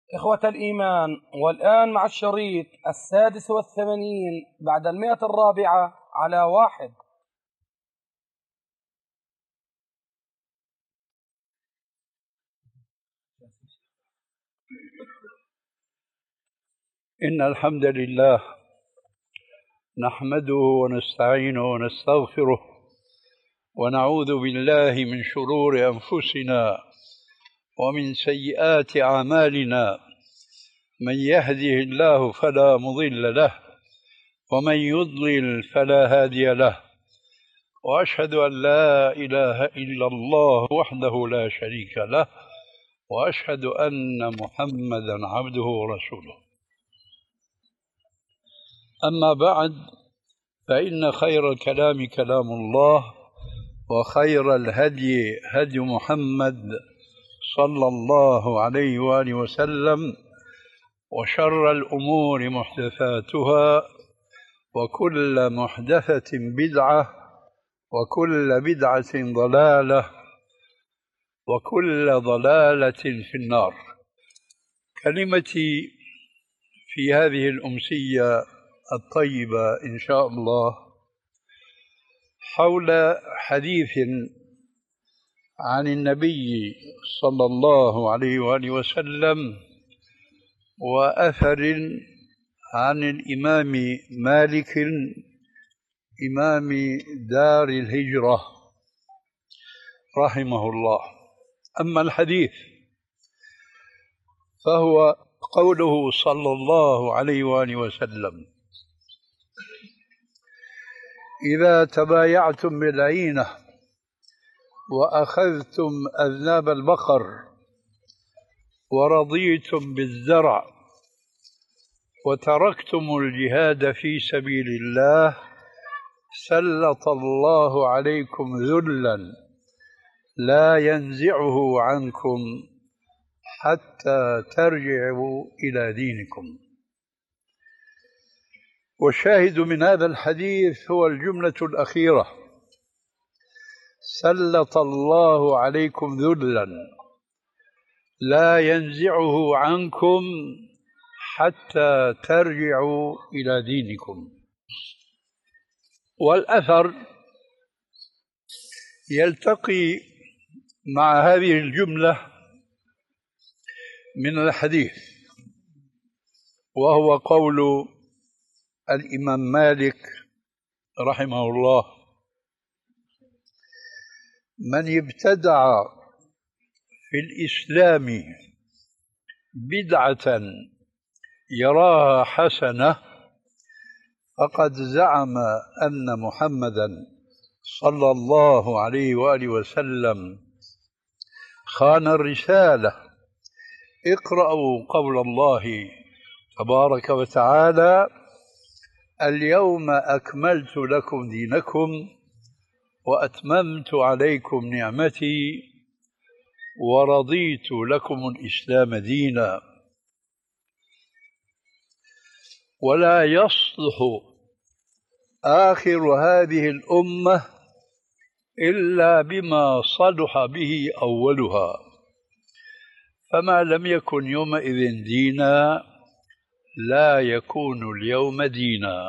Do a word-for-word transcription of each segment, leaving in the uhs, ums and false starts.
إخوة الإيمان، والآن مع الشريط السادس والثمانين بعد المئة الرابعة على واحد. إن الحمد لله نحمده ونستعينه ونستغفره ونعوذ بالله من شرور أنفسنا ومن سيئات أعمالنا، من يهده الله فلا مضل له ومن يضلل فلا هادي له، وأشهد أن لا إله إلا الله وحده لا شريك له، وأشهد أن محمدا عبده ورسوله. أما بعد، فإن خير الكلام كلام الله، وخير الهدي هدي محمد صلى الله عليه وآله وسلم، وشر الأمور محدثاتها، وكل محدثة بدعة، وكل بدعة ضلالة، وكل ضلالة في النار. كلمتي في هذه الأمسية الطيبة إن شاء الله حول حديث عن النبي صلى الله عليه وآله وسلم، وأثر عن الإمام مالك إمام دار الهجرة رحمه الله. أما الحديث فهو قوله صلى الله عليه وآله وسلم: إذا تبايعتم بالعينة وأخذتم أذناب البقر ورضيتم بالزرع وتركتم الجهاد في سبيل الله، سلط الله عليكم ذلا لا ينزعه عنكم حتى ترجعوا إلى دينكم. والشاهد من هذا الحديث هو الجملة الأخيرة: سلط الله عليكم ذلا لا ينزعه عنكم حتى ترجعوا إلى دينكم. والأثر يلتقي مع هذه الجملة من الحديث، وهو قول الإمام مالك رحمه الله: من ابتدع في الإسلام بدعة يراها حسنة فقد زعم أن محمدا صلى الله عليه وآله وسلم خان الرسالة. اقرأوا قول الله تبارك وتعالى: اليوم أكملت لكم دينكم وأتممت عليكم نعمتي ورضيت لكم الإسلام دينا. ولا يصلح آخر هذه الأمة إلا بما صلح به أولها، فما لم يكن يومئذ دينا لا يكون اليوم دينا.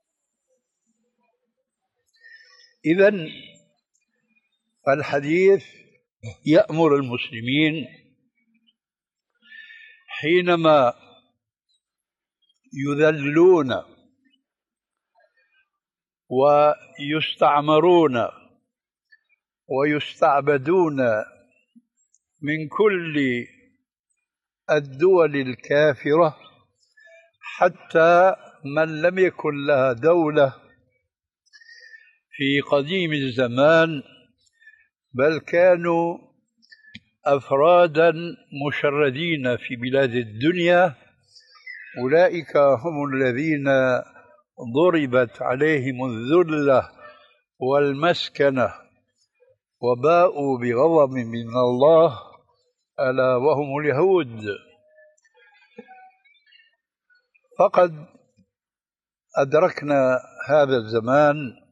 إذن فالحديث يأمر المسلمين حينما يذلون ويستعمرون ويستعبدون من كل الدول الكافرة، حتى من لم يكن لها دولة في قديم الزمان، بل كانوا أفرادا مشردين في بلاد الدنيا، أولئك هم الذين ضربت عليهم الذلة والمسكنة وباءوا بغضب من الله، ألا وهم اليهود. فقد أدركنا هذا الزمان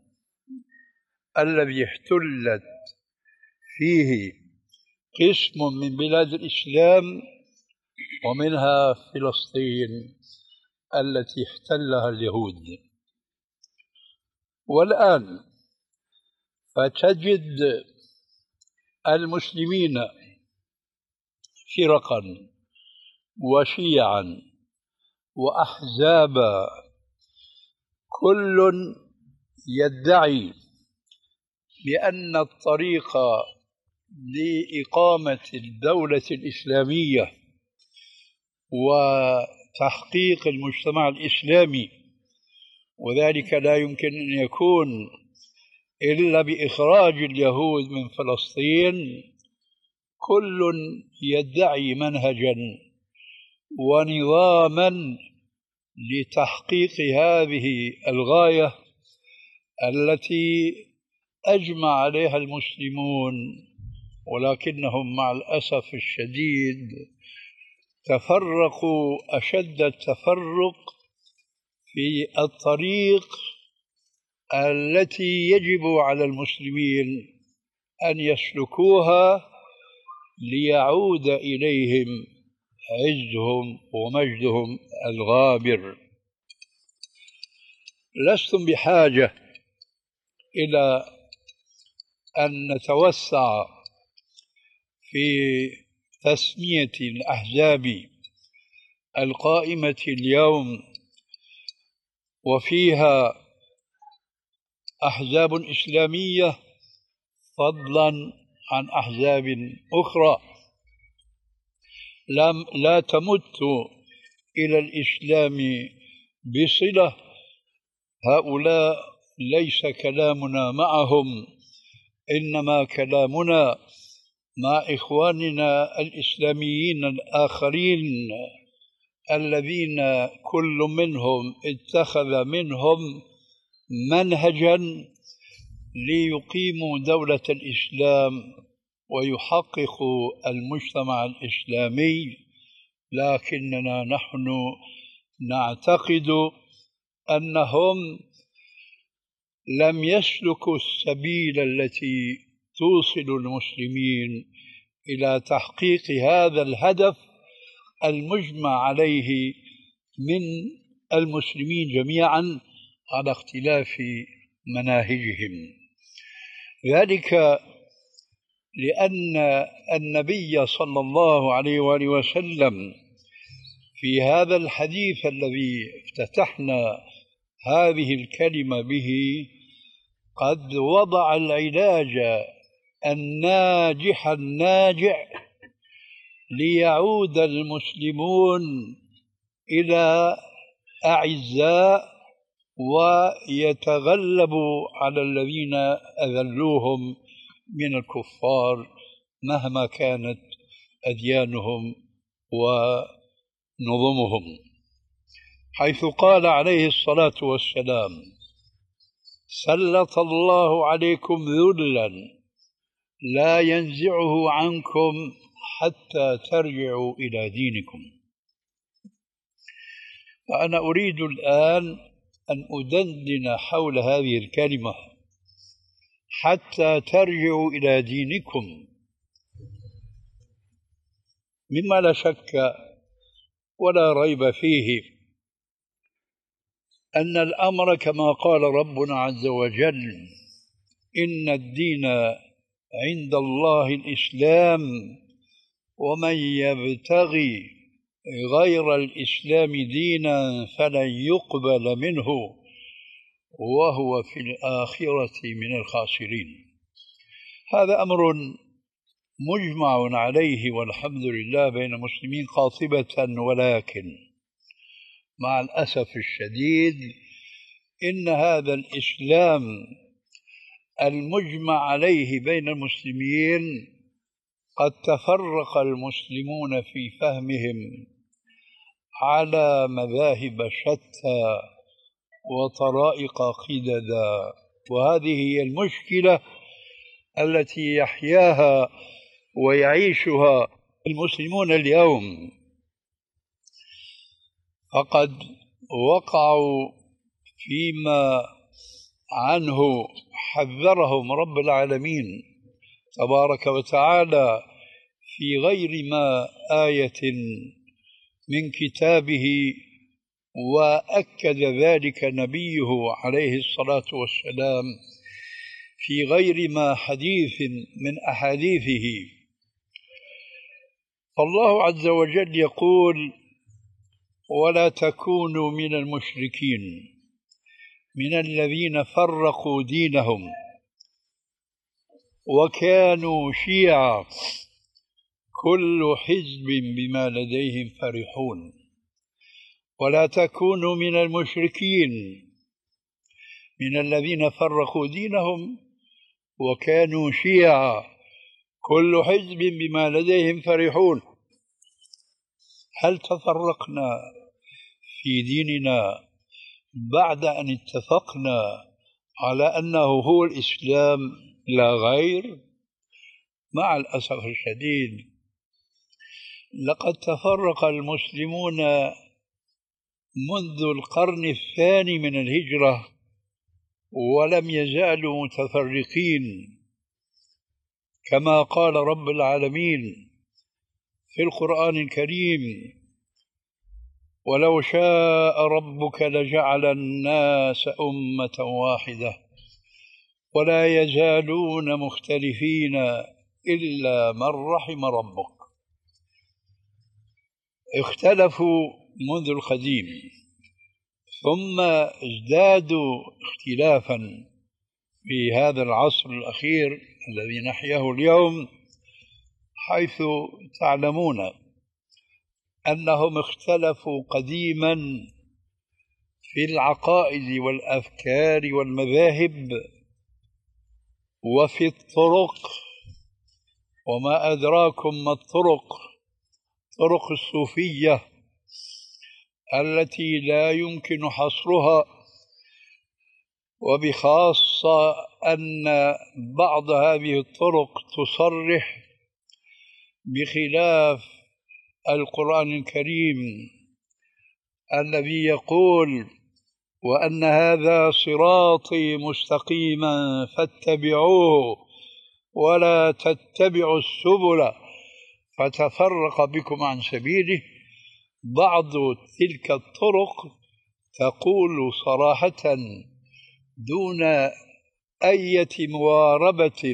الذي احتلت فيه قسم من بلاد الإسلام ومنها فلسطين التي احتلها اليهود. والآن فتجد المسلمين فرقا وشيعا وأحزابا، كل يدعي بأن الطريق لإقامة الدولة الإسلامية وتحقيق المجتمع الإسلامي، وذلك لا يمكن أن يكون إلا بإخراج اليهود من فلسطين، كل يدعي منهجا ونظاما لتحقيق هذه الغاية التي أجمع عليها المسلمون، ولكنهم مع الأسف الشديد تفرقوا أشد التفرق في الطريق التي يجب على المسلمين أن يسلكوها ليعود إليهم عزهم ومجدهم الغابر. لستم بحاجة إلى أن نتوسع في تسمية الأحزاب القائمة اليوم، وفيها أحزاب إسلامية فضلا عن أحزاب أخرى لم لا تمت إلى الإسلام بصلة. هؤلاء ليس كلامنا معهم، إنما كلامنا مع إخواننا الإسلاميين الآخرين الذين كل منهم اتخذ منهم منهجا ليقيموا دولة الإسلام ويحققوا المجتمع الإسلامي، لكننا نحن نعتقد أنهم لم يسلكوا السبيل التي توصل المسلمين إلى تحقيق هذا الهدف المجمع عليه من المسلمين جميعا على اختلاف مناهجهم. ذلك لأن النبي صلى الله عليه وآله وسلم في هذا الحديث الذي افتتحنا هذه الكلمة به قد وضع العلاج الناجح الناجع ليعود المسلمون إلى أعزاء ويتغلبوا على الذين أذلوهم من الكفار مهما كانت أديانهم ونظمهم، حيث قال عليه الصلاة والسلام: سلط الله عليكم ذلا لا ينزعه عنكم حتى ترجعوا إلى دينكم. وأنا أريد الآن أن أدندن حول هذه الكلمة حتى ترجعوا إلى دينكم، مما لا شك ولا ريب فيه أن الأمر كما قال ربنا عز وجل: إن الدين عند الله الإسلام ومن يبتغي غير الإسلام دينا فلن يقبل منه وهو في الآخرة من الخاسرين. هذا أمر مجمع عليه والحمد لله بين المسلمين قاطبة، ولكن مع الأسف الشديد إن هذا الإسلام المجمع عليه بين المسلمين قد تفرق المسلمون في فهمهم على مذاهب شتى وطرائق قددا، وهذه هي المشكلة التي يحياها ويعيشها المسلمون اليوم. فقد وقعوا فيما عنه حذرهم رب العالمين تبارك وتعالى في غير ما آية من كتابه، وأكد ذلك نبيه عليه الصلاة والسلام في غير ما حديث من أحاديثه. فالله عز وجل يقول: ولا تكونوا من المشركين من الذين فرقوا دينهم وكانوا شيعا كل حزب بما لديهم فرحون. ولا تكونوا من المشركين من الذين فرقوا دينهم وكانوا شيعا كل حزب بما لديهم فرحون. هل تفرقنا في ديننا بعد أن اتفقنا على أنه هو الإسلام لا غير؟ مع الأسف الشديد لقد تفرق المسلمون منذ القرن الثاني من الهجرة ولم يزالوا متفرقين، كما قال رب العالمين في القرآن الكريم: ولو شاء ربك لجعل الناس أمة واحدة ولا يزالون مختلفين إلا من رحم ربك. اختلفوا منذ القديم ثم ازدادوا اختلافا في هذا العصر الأخير الذي نحياه اليوم، حيث تعلمون أنهم اختلفوا قديما في العقائد والأفكار والمذاهب وفي الطرق. وما أدراكم ما الطرق؟ طرق الصوفية التي لا يمكن حصرها، وبخاصة أن بعض هذه الطرق تصرح بخلاف القرآن الكريم الذي يقول: وأن هذا صراطي مستقيما فاتبعوه ولا تتبعوا السبل فتفرق بكم عن سبيله. بعض تلك الطرق تقول صراحة دون أي مواربة: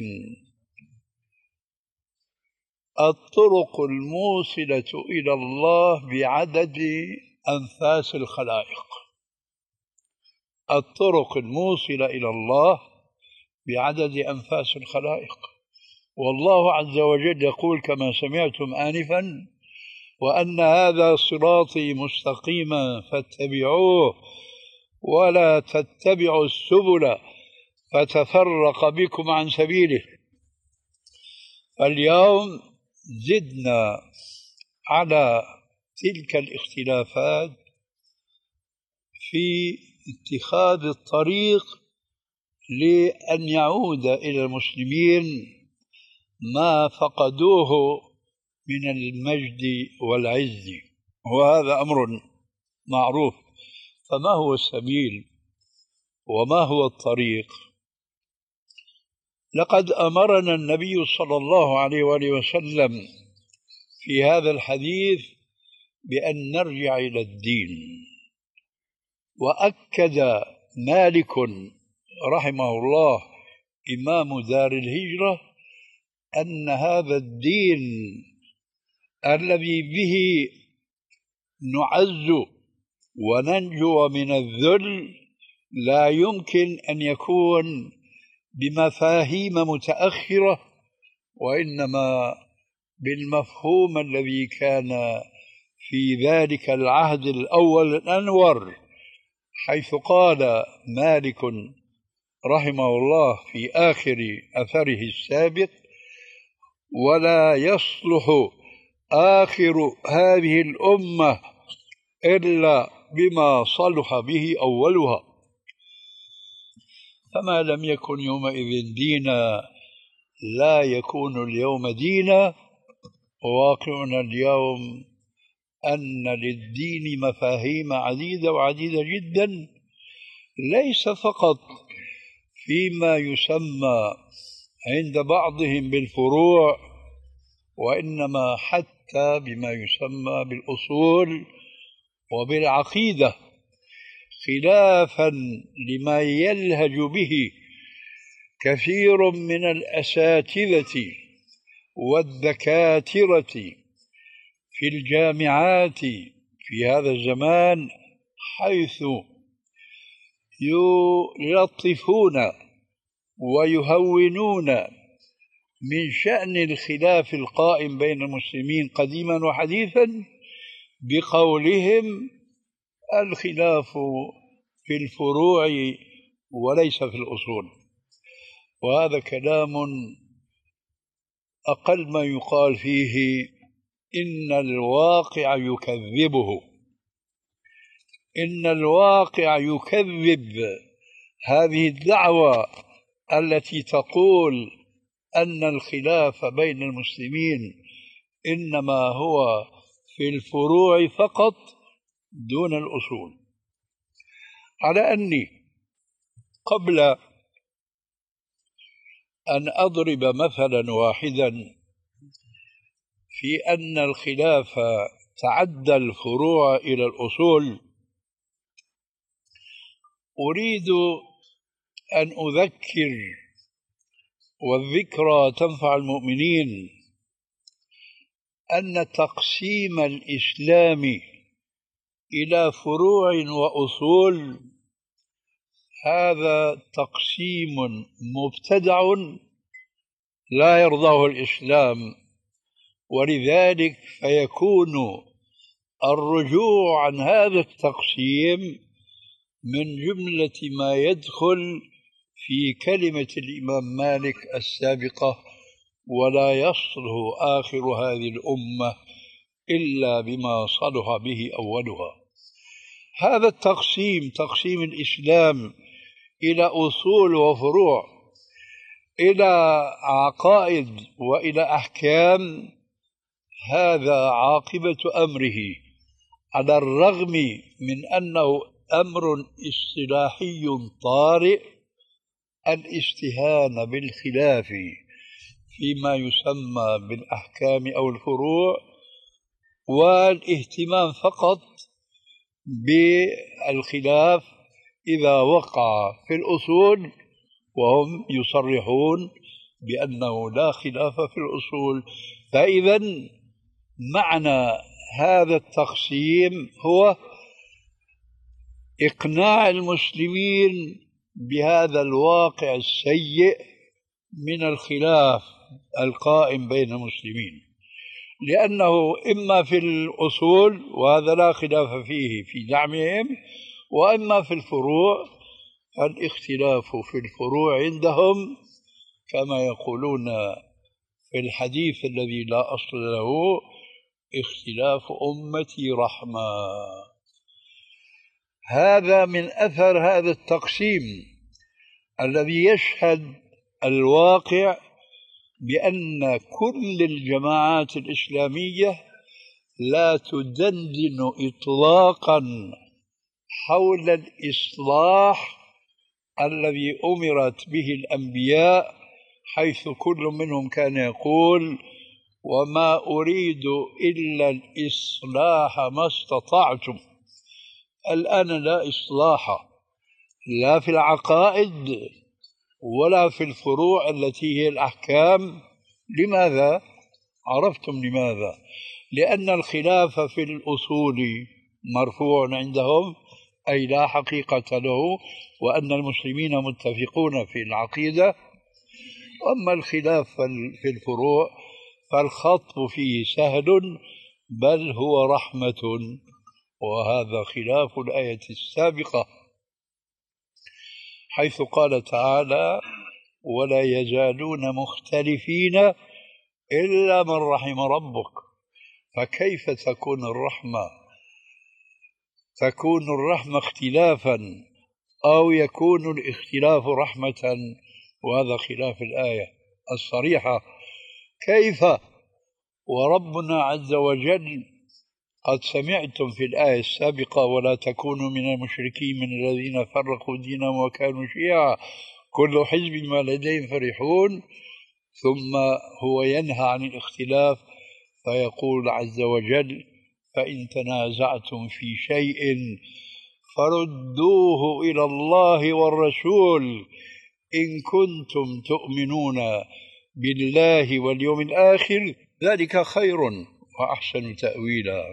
الطرق الموصلة إلى الله بعدد أنفاس الخلائق. الطرق الموصلة إلى الله بعدد أنفاس الخلائق. والله عز وجل يقول كما سمعتم آنفا: وأن هذا صراطي مستقيما فاتبعوه ولا تتبعوا السبل فتفرق بكم عن سبيله. اليوم زدنا على تلك الاختلافات في اتخاذ الطريق لأن يعود إلى المسلمين ما فقدوه من المجد والعز، وهذا أمر معروف. فما هو السبيل وما هو الطريق؟ لقد أمرنا النبي صلى الله عليه وآله وسلم في هذا الحديث بأن نرجع إلى الدين. وأكد مالك رحمه الله إمام دار الهجرة أن هذا الدين الذي به نعز وننجو من الذل لا يمكن أن يكون بمفاهيم متأخرة، وإنما بالمفهوم الذي كان في ذلك العهد الأول الأنور، حيث قال مالك رحمه الله في آخر أثره السابق: ولا يصلح آخر هذه الأمة إلا بما صلح به أولها. فما لم يكن يومئذ دينا لا يكون اليوم دينا. واقعنا اليوم أن للدين مفاهيم عديدة وعديدة جدا، ليس فقط فيما يسمى عند بعضهم بالفروع، وإنما حتى حتى بما يسمى بالأصول وبالعقيدة، خلافا لما يلهج به كثير من الأساتذة والدكاترة في الجامعات في هذا الزمان، حيث يلطفون ويهونون من شأن الخلاف القائم بين المسلمين قديما وحديثا بقولهم الخلاف في الفروع وليس في الأصول. وهذا كلام أقل ما يقال فيه إن الواقع يكذبه، إن الواقع يكذب هذه الدعوة التي تقول أن الخلاف بين المسلمين إنما هو في الفروع فقط دون الأصول. على أني قبل أن أضرب مثلا واحدا في أن الخلاف تعدى الفروع إلى الأصول، أريد أن أذكر، والذكرى تنفع المؤمنين، أن تقسيم الإسلام إلى فروع وأصول هذا تقسيم مبتدع لا يرضاه الإسلام، ولذلك فيكون الرجوع عن هذا التقسيم من جملة ما يدخل في كلمة الإمام مالك السابقة: ولا يصلح آخر هذه الأمة إلا بما صلح به أولها. هذا التقسيم، تقسيم الإسلام إلى أصول وفروع، إلى عقائد وإلى أحكام، هذا عاقبة أمره، على الرغم من أنه أمر اصطلاحي طارئ، الاستهانة بالخلاف فيما يسمى بالأحكام أو الفروع، والاهتمام فقط بالخلاف إذا وقع في الأصول، وهم يصرحون بأنه لا خلاف في الأصول. فإذا معنى هذا التقسيم هو إقناع المسلمين بهذا الواقع السيء من الخلاف القائم بين المسلمين، لأنه إما في الأصول وهذا لا خلاف فيه في دعمهم، وإما في الفروع، الاختلاف في الفروع عندهم كما يقولون في الحديث الذي لا أصل له: اختلاف أمتي رحمة. هذا من أثر هذا التقسيم الذي يشهد الواقع بأن كل الجماعات الإسلامية لا تدندن إطلاقا حول الإصلاح الذي أمرت به الأنبياء، حيث كل منهم كان يقول: وما أريد إلا الإصلاح ما استطعتم. الآن لا إصلاح لا في العقائد ولا في الفروع التي هي الأحكام. لماذا؟ عرفتم لماذا؟ لأن الخلاف في الأصول مرفوع عندهم، أي لا حقيقة له، وأن المسلمين متفقون في العقيدة. أما الخلاف في الفروع فالخطب فيه سهل، بل هو رحمة، وهذا خلاف الآية السابقة حيث قال تعالى: ولا يزالون مختلفين إلا من رحم ربك. فكيف تكون الرحمة تكون الرحمة اختلافا، أو يكون الاختلاف رحمة، وهذا خلاف الآية الصريحة؟ كيف وربنا عز وجل قد سمعتم في الآية السابقة: ولا تكونوا من المشركين من الذين فرقوا دينهم وكانوا شيعا كل حزب بما لديهم فرحون. ثم هو ينهى عن الاختلاف فيقول عز وجل: فإن تنازعتم في شيء فردوه إلى الله والرسول إن كنتم تؤمنون بالله واليوم الآخر ذلك خير وأحسن تأويلا.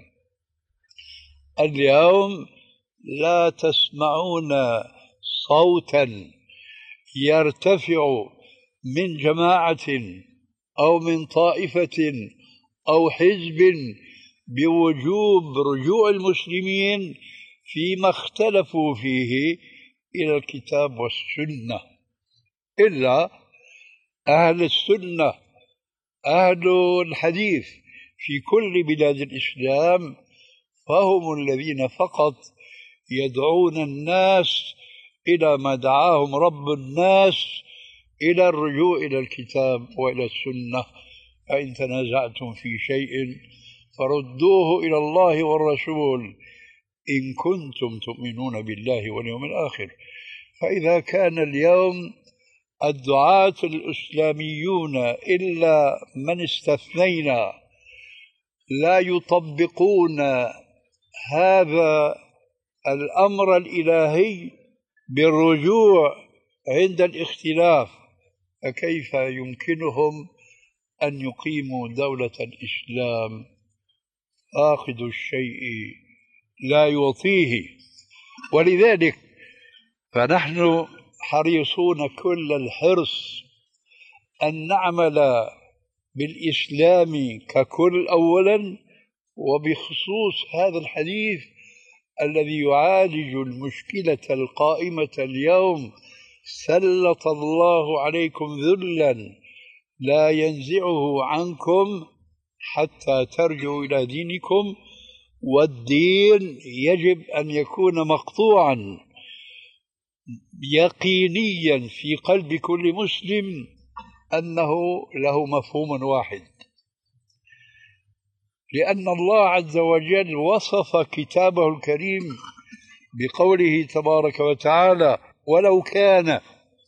اليوم لا تسمعون صوتا يرتفع من جماعة أو من طائفة أو حزب بوجوب رجوع المسلمين فيما اختلفوا فيه إلى الكتاب والسنة، إلا أهل السنة أهل الحديث في كل بلاد الإسلام، فهم الذين فقط يدعون الناس إلى ما دعاهم رب الناس إلى الرجوع إلى الكتاب وإلى السنة. فإن تنازعتم في شيء فردوه إلى الله والرسول إن كنتم تؤمنون بالله واليوم الآخر. فإذا كان اليوم الدعاة الإسلاميون إلا من استثنينا لا يطبقون هذا الأمر الإلهي بالرجوع عند الاختلاف، فكيف يمكنهم أن يقيموا دولة الإسلام؟ آخذ الشيء لا يعطيه. ولذلك فنحن حريصون كل الحرص أن نعمل بالإسلام ككل أولا، وبخصوص هذا الحديث الذي يعالج المشكلة القائمة اليوم: سلط الله عليكم ذلا لا ينزعه عنكم حتى ترجعوا إلى دينكم. والدين يجب أن يكون مقطوعا يقينيا في قلب كل مسلم أنه له مفهوم واحد، لأن الله عز وجل وصف كتابه الكريم بقوله تبارك وتعالى: ولو كان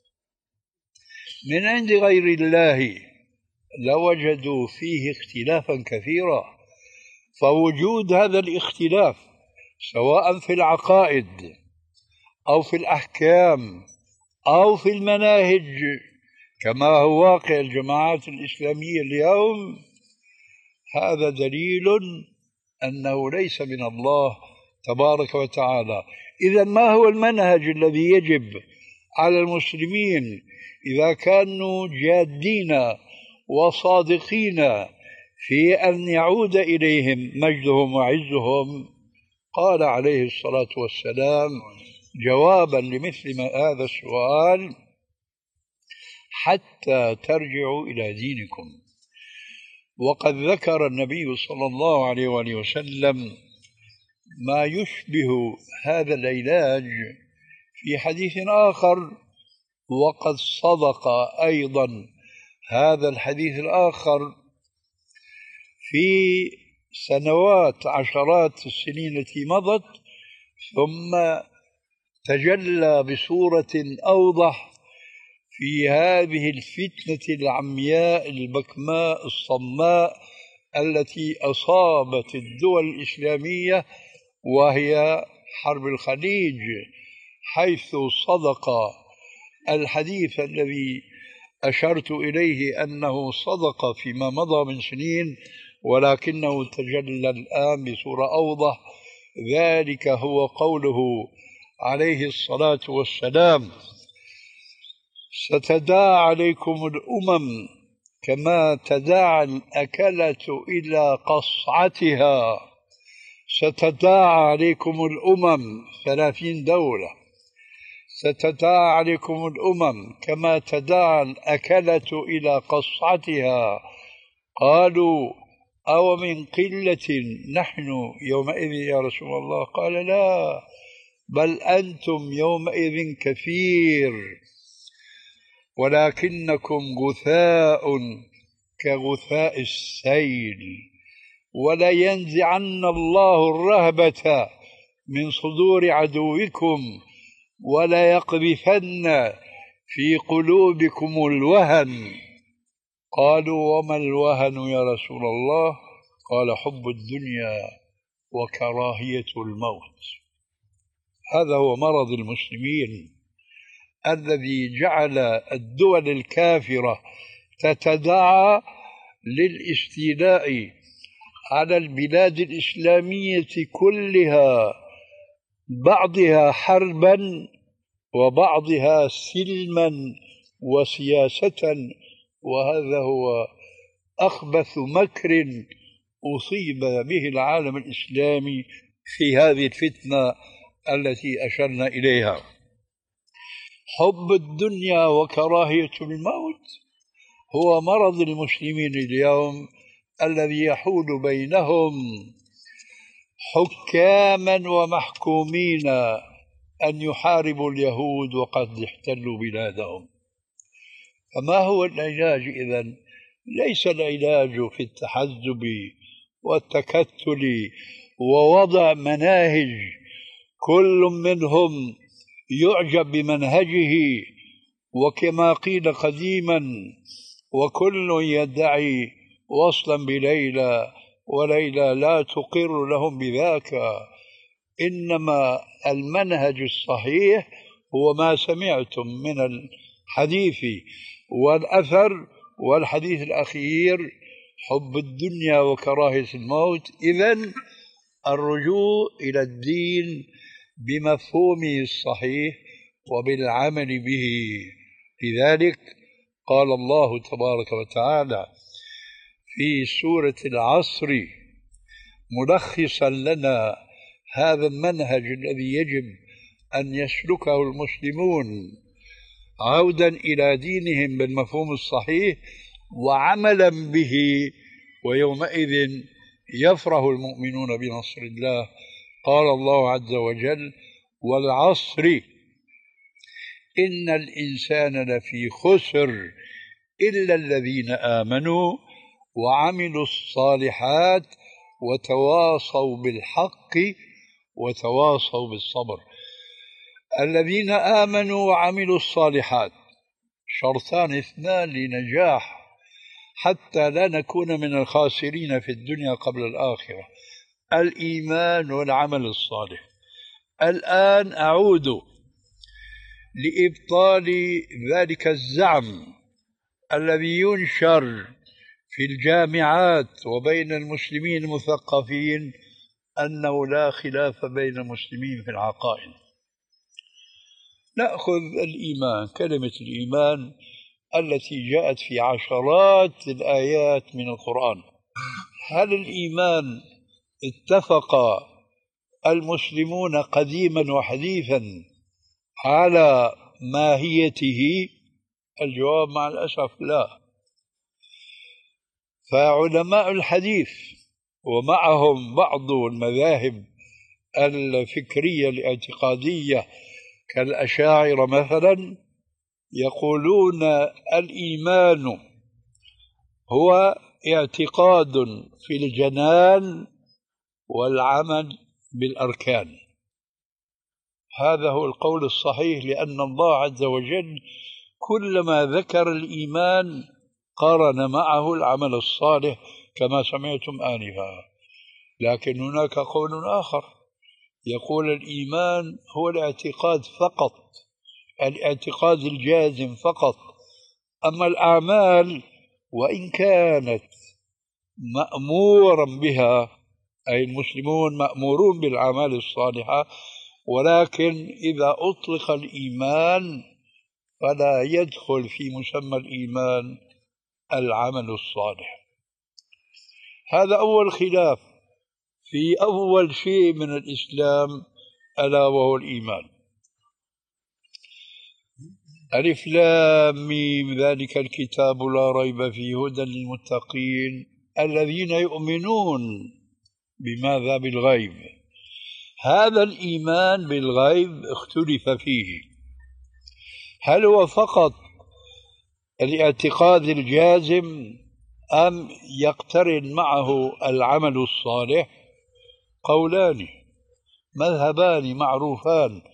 من عند غير الله لوجدوا فيه اختلافا كثيرا. فوجود هذا الاختلاف سواء في العقائد أو في الأحكام أو في المناهج كما هو واقع الجماعات الإسلامية اليوم، هذا دليل أنه ليس من الله تبارك وتعالى. إذن ما هو المنهج الذي يجب على المسلمين إذا كانوا جادين وصادقين في أن يعود إليهم مجدهم وعزهم؟ قال عليه الصلاة والسلام جوابا لمثل ما هذا السؤال: حتى ترجعوا إلى دينكم. وقد ذكر النبي صلى الله عليه وآله وسلم ما يشبه هذا العلاج في حديث آخر، وقد صدق أيضا هذا الحديث الآخر في سنوات عشرات السنين التي مضت، ثم تجلى بصورة أوضح في هذه الفتنة العمياء البكماء الصماء التي أصابت الدول الإسلامية، وهي حرب الخليج، حيث صدق الحديث الذي أشرت إليه أنه صدق فيما مضى من سنين، ولكنه تجلى الآن بصورة أوضح. ذلك هو قوله عليه الصلاة والسلام: ستداعى عليكم الأمم كما تداعى الأكلة إلى قصعتها. ستداعى عليكم الأمم، ثلاثين دولة، ستداعى عليكم الأمم كما تداعى الأكلة إلى قصعتها. قالوا: أو من قلة نحن يومئذ يا رسول الله؟ قال: لا، بل أنتم يومئذ كثير، ولكنكم غثاء كغثاء السيل، ولا ينزعن الله الرهبة من صدور عدوكم، ولا يقذفن في قلوبكم الوهن. قالوا: وما الوهن يا رسول الله؟ قال حب الدنيا وكراهية الموت. هذا هو مرض المسلمين الذي جعل الدول الكافرة تتداعى للاستيلاء على البلاد الإسلامية كلها، بعضها حربا وبعضها سلما وسياسة. وهذا هو أخبث مكر أصيب به العالم الإسلامي في هذه الفتنة التي أشرنا إليها. حب الدنيا وكراهية الموت هو مرض المسلمين اليوم الذي يحول بينهم حكاما ومحكومين أن يحاربوا اليهود وقد احتلوا بلادهم. فما هو العلاج إذن؟ ليس العلاج في التحزب والتكتل ووضع مناهج كل منهم يعجب بمنهجه، وكما قيل قديما وكل يدعي وصلا بليلى وليلى لا تقر لهم بذاك. إنما المنهج الصحيح هو ما سمعتم من الحديث والأثر والحديث الأخير، حب الدنيا وكراهية الموت. إذن الرجوع إلى الدين بمفهومه الصحيح وبالعمل به. لذلك قال الله تبارك وتعالى في سورة العصر ملخصا لنا هذا المنهج الذي يجب أن يسلكه المسلمون عودا إلى دينهم بالمفهوم الصحيح وعملا به، ويومئذ يفرح المؤمنون بنصر الله. قال الله عز وجل: والعصر إن الإنسان لفي خسر إلا الذين آمنوا وعملوا الصالحات وتواصوا بالحق وتواصوا بالصبر. الذين آمنوا وعملوا الصالحات شرطان اثنان لنجاح حتى لا نكون من الخاسرين في الدنيا قبل الآخرة: الإيمان والعمل الصالح. الآن أعود لإبطال ذلك الزعم الذي ينشر في الجامعات وبين المسلمين المثقفين أنه لا خلاف بين المسلمين في العقائد. نأخذ الإيمان، كلمة الإيمان التي جاءت في عشرات الآيات من القرآن. هل الإيمان اتفق المسلمون قديما وحديثا على ماهيته؟ الجواب مع الأسف لا. فعلماء الحديث ومعهم بعض المذاهب الفكرية الاعتقادية كالأشاعرة مثلا يقولون الإيمان هو اعتقاد في الجنان والعمل بالأركان. هذا هو القول الصحيح، لأن الله عز وجل كلما ذكر الإيمان قارن معه العمل الصالح كما سمعتم آنفا. لكن هناك قول آخر يقول الإيمان هو الاعتقاد فقط، الاعتقاد الجازم فقط، أما الأعمال وإن كانت مأمورا بها، أي المسلمون مأمورون بالأعمال الصالحة، ولكن إذا أطلق الإيمان فلا يدخل في مسمى الإيمان العمل الصالح. هذا أول خلاف في أول شيء من الإسلام ألا وهو الإيمان. ألف لام ميم ذلك الكتاب لا ريب فيه هدى للمتقين الذين يؤمنون بماذا؟ بالغيب. هذا الإيمان بالغيب اختلف فيه، هل هو فقط الاعتقاد الجازم أم يقترن معه العمل الصالح؟ قولان مذهبان معروفان: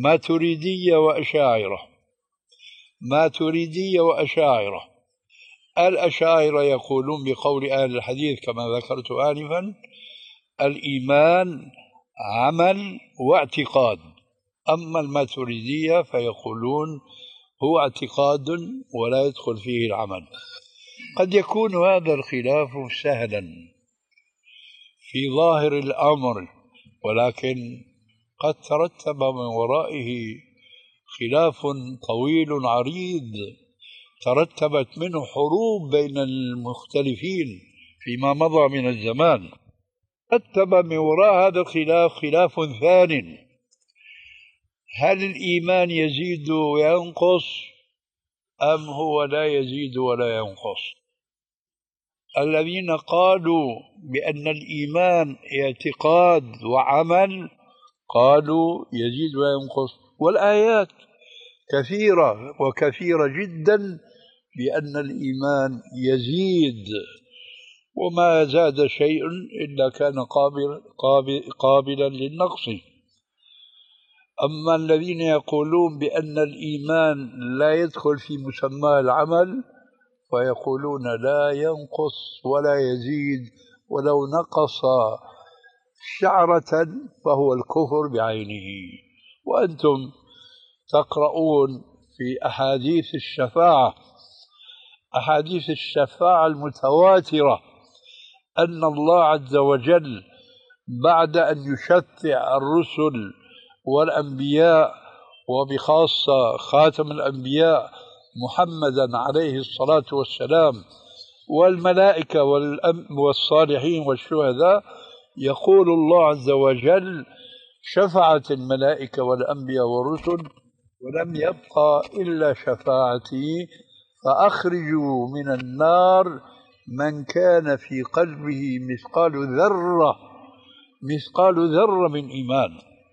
ماتريدية وأشاعرة. ماتريدية وأشاعرة الأشاعرة يقولون بقول أهل الحديث كما ذكرت آنفا: الإيمان عمل واعتقاد. أما الماتريدية فيقولون هو اعتقاد ولا يدخل فيه العمل. قد يكون هذا الخلاف سهلا في ظاهر الأمر، ولكن قد ترتب من ورائه خلاف طويل عريض ترتبت منه حروب بين المختلفين فيما مضى من الزمان. ترتب من وراء هذا الخلاف خلاف ثان: هل الإيمان يزيد وينقص أم هو لا يزيد ولا ينقص؟ الذين قالوا بأن الإيمان اعتقاد وعمل قالوا يزيد وينقص، والآيات كثيرة وكثيرة جدا بأن الإيمان يزيد، وما زاد شيء إلا كان قابل قابل قابلا للنقص. أما الذين يقولون بأن الإيمان لا يدخل في مسمى العمل فيقولون لا ينقص ولا يزيد، ولو نقص شعرة فهو الكفر بعينه. وأنتم تقرؤون في أحاديث الشفاعة أحاديث الشفاعة المتواترة أن الله عز وجل بعد أن يشفع الرسل والأنبياء، وبخاصة خاتم الأنبياء محمدا عليه الصلاة والسلام، والملائكة والصالحين والشهداء، يقول الله عز وجل: شفعت الملائكة والأنبياء والرسل ولم يبقى إلا شفاعتي، فأخرجوا من النار من كان في قلبه مثقال ذرة مثقال ذرة من إيمان.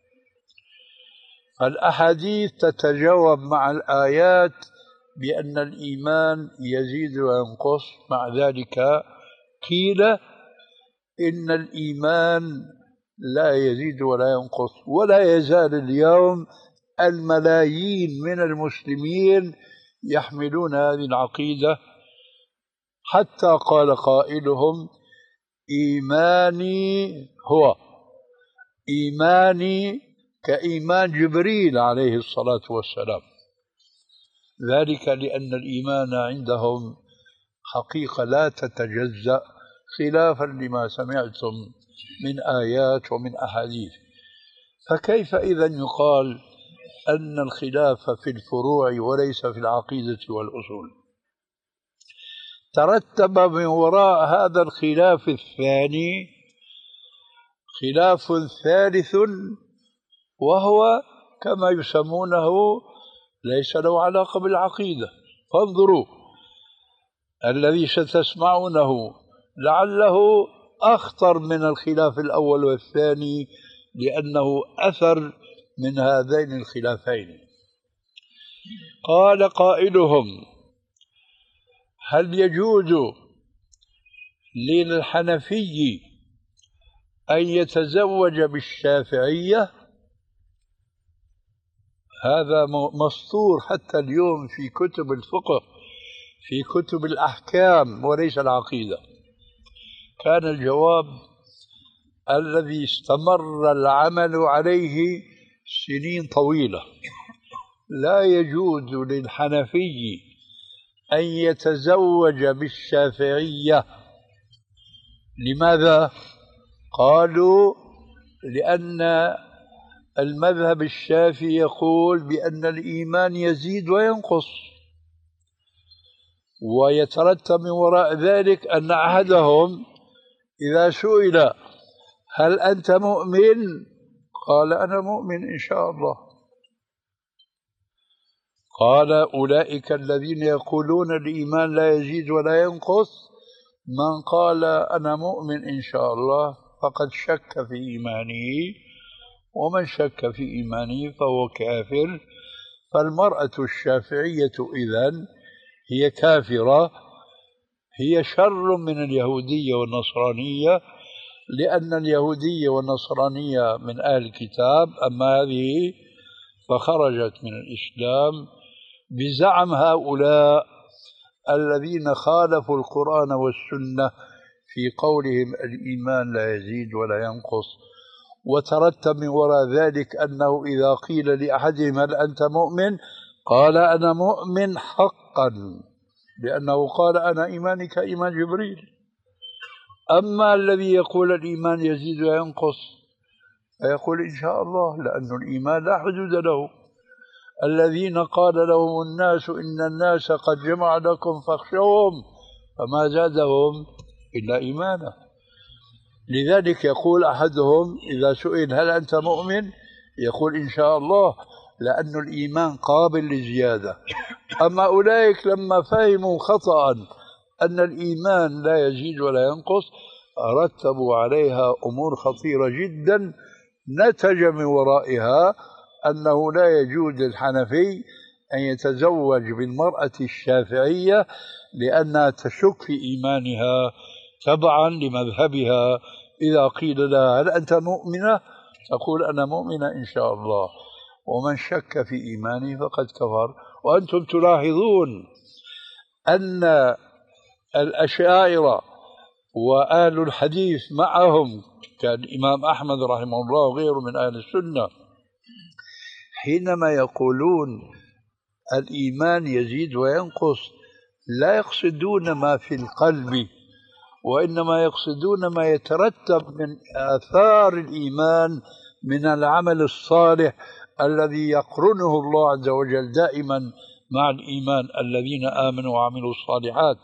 الأحاديث تتجاوب مع الآيات بأن الإيمان يزيد وينقص. مع ذلك قيل إن الإيمان لا يزيد ولا ينقص، ولا يزال اليوم الملايين من المسلمين يحملون هذه العقيدة، حتى قال قائلهم: إيماني هو إيماني كإيمان جبريل عليه الصلاة والسلام. ذلك لأن الإيمان عندهم حقيقة لا تتجزأ، خلافا لما سمعتم من آيات ومن أحاديث. فكيف إذن يقال أن الخلاف في الفروع وليس في العقيدة والأصول؟ ترتب من وراء هذا الخلاف الثاني خلاف ثالث، وهو كما يسمونه ليس له علاقة بالعقيدة. فانظروا الذي ستسمعونه لعله أخطر من الخلاف الأول والثاني، لأنه أثر من هذين الخلافين. قال قائلهم: هل يجوز للحنفي أن يتزوج بالشافعية؟ هذا مسطور حتى اليوم في كتب الفقه، في كتب الأحكام وليس العقيدة. كان الجواب الذي استمر العمل عليه سنين طويلة: لا يجوز للحنفي أن يتزوج بالشافعية. لماذا؟ قالوا: لأن المذهب الشافعي يقول بأن الإيمان يزيد وينقص، ويترتب من وراء ذلك أن أحدهم إذا سئل: هل أنت مؤمن؟ قال: أنا مؤمن إن شاء الله. قال: أولئك الذين يقولون الإيمان لا يزيد ولا ينقص، من قال أنا مؤمن إن شاء الله فقد شك في إيمانه، ومن شك في إيمانه فهو كافر. فالمرأة الشافعية إذن هي كافرة، هي شر من اليهودية والنصرانية، لأن اليهودية والنصرانية من أهل الكتاب، أما هذه فخرجت من الإسلام بزعم هؤلاء الذين خالفوا القرآن والسنة في قولهم الإيمان لا يزيد ولا ينقص، وترتب من وراء ذلك أنه إذا قيل لأحدهم هل أنت مؤمن؟ قال أنا مؤمن حقا، لأنه قال أنا إيماني كإيمان جبريل. أما الذي يقول الإيمان يزيد وينقص فيقول إن شاء الله، لأن الإيمان لا حدود له. الذين قال لهم الناس إن الناس قد جمع لكم فاخشوهم فما زادهم إلا إيمانا. لذلك يقول أحدهم إذا سئل هل أنت مؤمن؟ يقول إن شاء الله، لأن الإيمان قابل للزيادة. أما أولئك لما فهموا خطأ أن الإيمان لا يزيد ولا ينقص رتبوا عليها أمور خطيرة جدا، نتج من ورائها أنه لا يجوز للحنفي أن يتزوج بالمرأة الشافعية لأنها تشك في إيمانها تبعا لمذهبها. إذا قيل لها هل أنت مؤمنة؟ تقول أنا مؤمنة إن شاء الله، ومن شك في إيمانه فقد كفر. وأنتم تلاحظون أن الأشاعرة وأهل الحديث معهم كالإمام أحمد رحمه الله وغيره من أهل السنة حينما يقولون الإيمان يزيد وينقص لا يقصدون ما في القلب، وإنما يقصدون ما يترتب من آثار الإيمان من العمل الصالح الذي يقرنه الله عز وجل دائما مع الإيمان الذين آمنوا وعملوا الصالحات.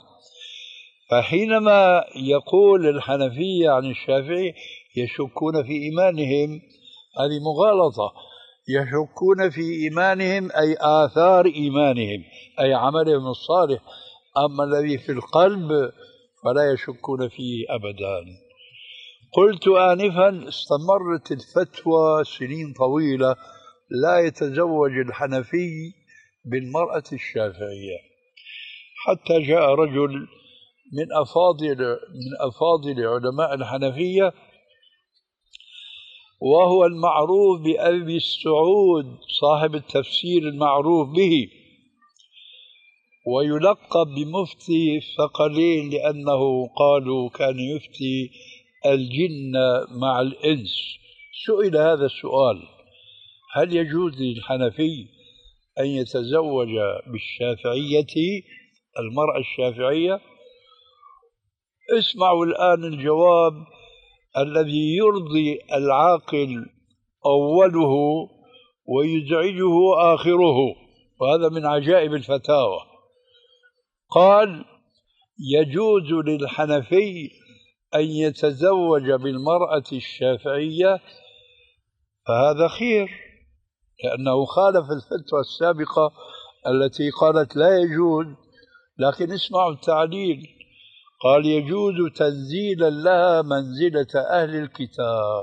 فحينما يقول الحنفية عن الشافعي يشكون في إيمانهم، هذه مغالطة. يشكون في إيمانهم أي آثار إيمانهم أي عملهم الصالح، أما الذي في القلب فلا يشكون فيه أبدا. قلت آنفا استمرت الفتوى سنين طويلة لا يتزوج الحنفي بالمرأة الشافعية، حتى جاء رجل من أفاضل من أفاضل علماء الحنفية وهو المعروف بأبي السعود صاحب التفسير المعروف به، ويلقب بمفتي الثقلين لأنه قالوا كان يفتي الجن مع الإنس. سئل هذا السؤال: هل يجوز للحنفي أن يتزوج بالشافعية المرأة الشافعية؟ اسمعوا الآن الجواب الذي يرضي العاقل أوله ويزعجه آخره، وهذا من عجائب الفتاوى. قال: يجوز للحنفي أن يتزوج بالمرأة الشافعية، فهذا خير لأنه خالف الفتوى السابقة التي قالت لا يجوز. لكن اسمعوا التعليل، قال: يجوز تنزيلا لها منزلة أهل الكتاب،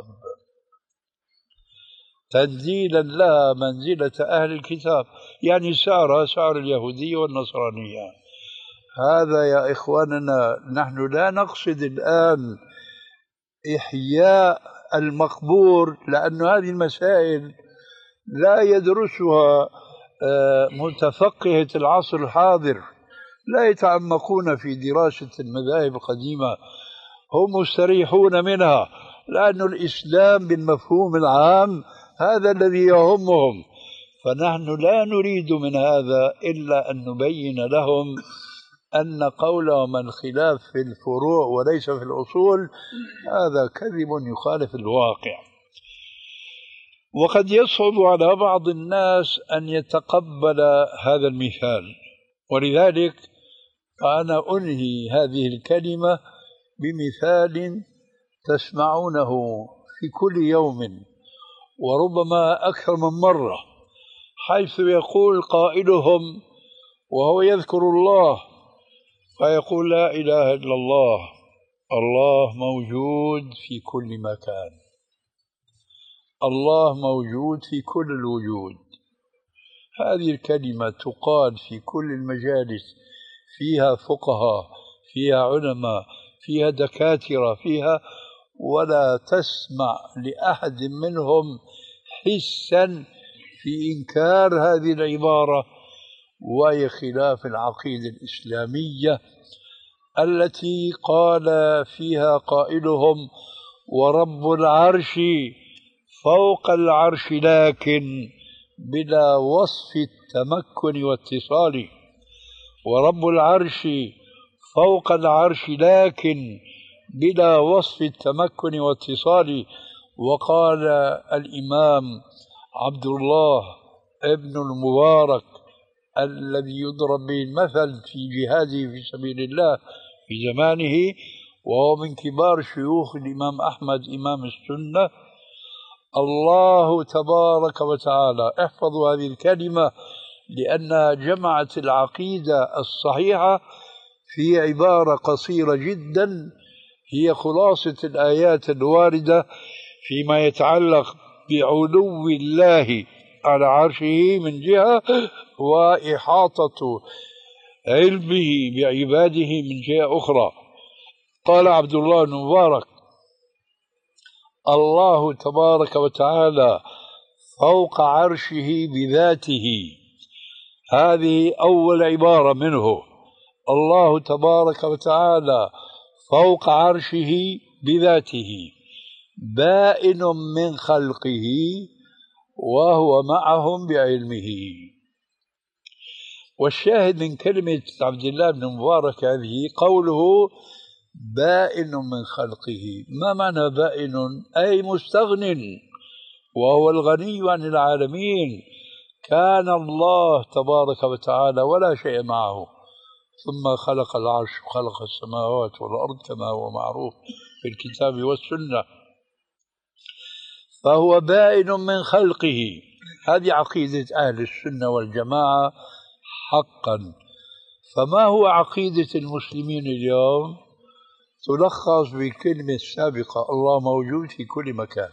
تنزيلا لها منزلة أهل الكتاب، يعني سعرها سعر اليهودية والنصرانية. هذا يا إخواننا نحن لا نقصد الآن إحياء المقبور، لأن هذه المسائل لا يدرسها متفقهة العصر الحاضر، لا يتعمقون في دراسة المذاهب القديمة، هم مستريحون منها، لأن الإسلام بالمفهوم العام هذا الذي يهمهم. فنحن لا نريد من هذا إلا أن نبين لهم أن قولهم الخلاف في الفروع وليس في الأصول هذا كذب يخالف الواقع. وقد يصعب على بعض الناس أن يتقبل هذا المثال، ولذلك فأنا أنهي هذه الكلمة بمثال تسمعونه في كل يوم وربما أكثر من مرة، حيث يقول قائلهم وهو يذكر الله فيقول: لا إله إلا الله، الله موجود في كل مكان، الله موجود في كل الوجود. هذه الكلمة تقال في كل المجالس، فيها فقهاء، فيها علماء، فيها دكاترة، فيها ولا تسمع لأحد منهم حسا في إنكار هذه العبارة وهي خلاف العقيدة الإسلامية التي قال فيها قائلهم ورب العرش فوق العرش لكن بلا وصف التمكن واتصال. ورب العرش فوق العرش لكن بلا وصف التمكن واتصال. وقال الإمام عبد الله ابن المبارك الذي يضرب به المثل في جهاده في سبيل الله في زمانه، وهو من كبار شيوخ الإمام أحمد إمام السنة: الله تبارك وتعالى. احفظوا هذه الكلمة لأنها جمعت العقيدة الصحيحة في عبارة قصيرة جدا هي خلاصة الآيات الواردة فيما يتعلق بعلو الله على عرشه من جهة، وإحاطة علمه بعباده من جهة أخرى. قال عبد الله بن مبارك: الله تبارك وتعالى فوق عرشه بذاته. هذه أول عبارة منه. الله تبارك وتعالى فوق عرشه بذاته بائن من خلقه وهو معهم بعلمه. والشاهد من كلمة عبد الله بن مبارك هذه قوله بائن من خلقه. ما معنى بائن؟ أي مستغن، وهو الغني عن العالمين. كان الله تبارك وتعالى ولا شيء معه، ثم خلق العرش وخلق السماوات والأرض كما هو معروف في الكتاب والسنة، فهو بائن من خلقه. هذه عقيدة أهل السنة والجماعة حقا. فما هو عقيدة المسلمين اليوم؟ تلخص بالكلمة السابقة: الله موجود في كل مكان.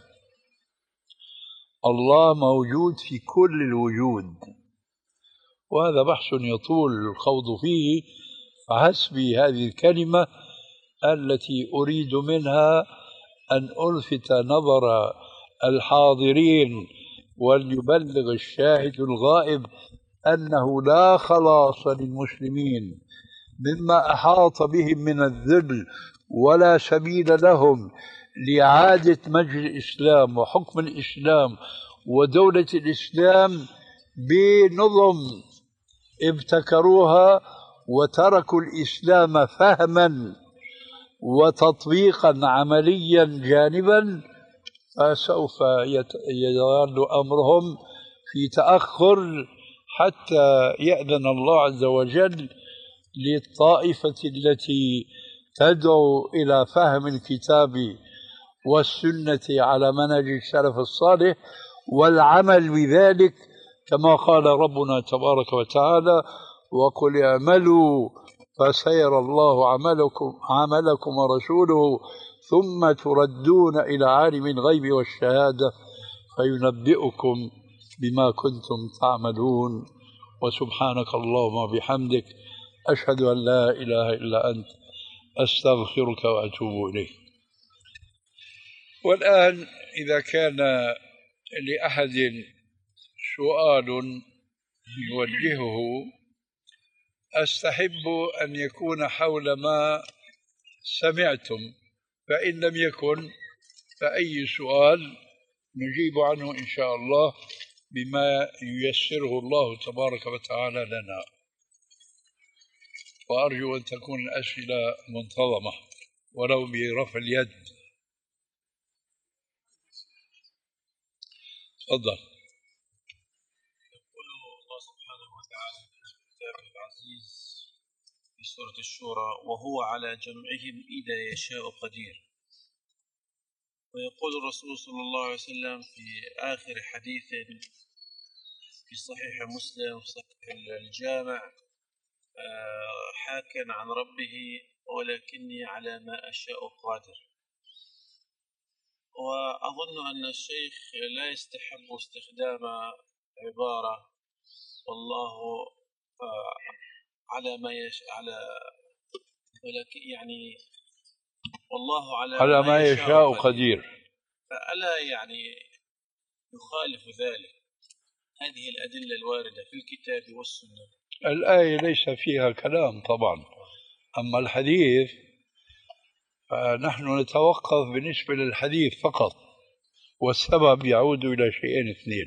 الله موجود في كل الوجود، وهذا بحث يطول الخوض فيه، فحسبي هذه الكلمة التي أريد منها أن ألفت نظر الحاضرين وليبلغ الشاهد الغائب أنه لا خلاص للمسلمين مما أحاط بهم من الذل، ولا سبيل لهم لإعادة مجد الإسلام وحكم الإسلام ودولة الإسلام بنظم ابتكروها وتركوا الإسلام فهما وتطبيقا عمليا جانبا، فسوف يظل أمرهم في تأخر حتى يأذن الله عز وجل للطائفة التي تدعو إلى فهم الكتاب والسنة على منهج السلف الصالح والعمل بذلك، كما قال ربنا تبارك وتعالى: وقل اعملوا فسيرى الله عملكم عملكم ورسوله ثم تردون إلى عالم الغيب والشهادة فينبئكم بما كنتم تعملون. وسبحانك اللهم وبحمدك أشهد أن لا إله إلا أنت أستغفرك وأتوب إليك. والآن إذا كان لأحد سؤال يوجهه أستحب أن يكون حول ما سمعتم، فإن لم يكن فأي سؤال نجيب عنه إن شاء الله بما ييسره الله تبارك وتعالى لنا. وأرجو أن تكون الأسئلة منتظمة ولو برفع اليد. تفضل. يقول الله سبحانه وتعالى في كتابه العزيز في سورة الشورى: وهو على جمعهم إذا يشاء قدير. ويقول الرسول صلى الله عليه وسلم في آخر حديث في صحيح مسلم صحيح الجامع حاكٍ عن ربه: ولكني على ما أشاء قادر. وأظن أن الشيخ لا يستحب استخدام عبارة والله على ما يشاء على ولكن يعني والله على, على ما, ما يشاء, يشاء قدير. فألا يعني يخالف ذلك هذه الأدلة الواردة في الكتاب والسنة؟ الآية ليس فيها كلام طبعا، أما الحديث فنحن نتوقف بالنسبة للحديث فقط، والسبب يعود إلى شيئين اثنين.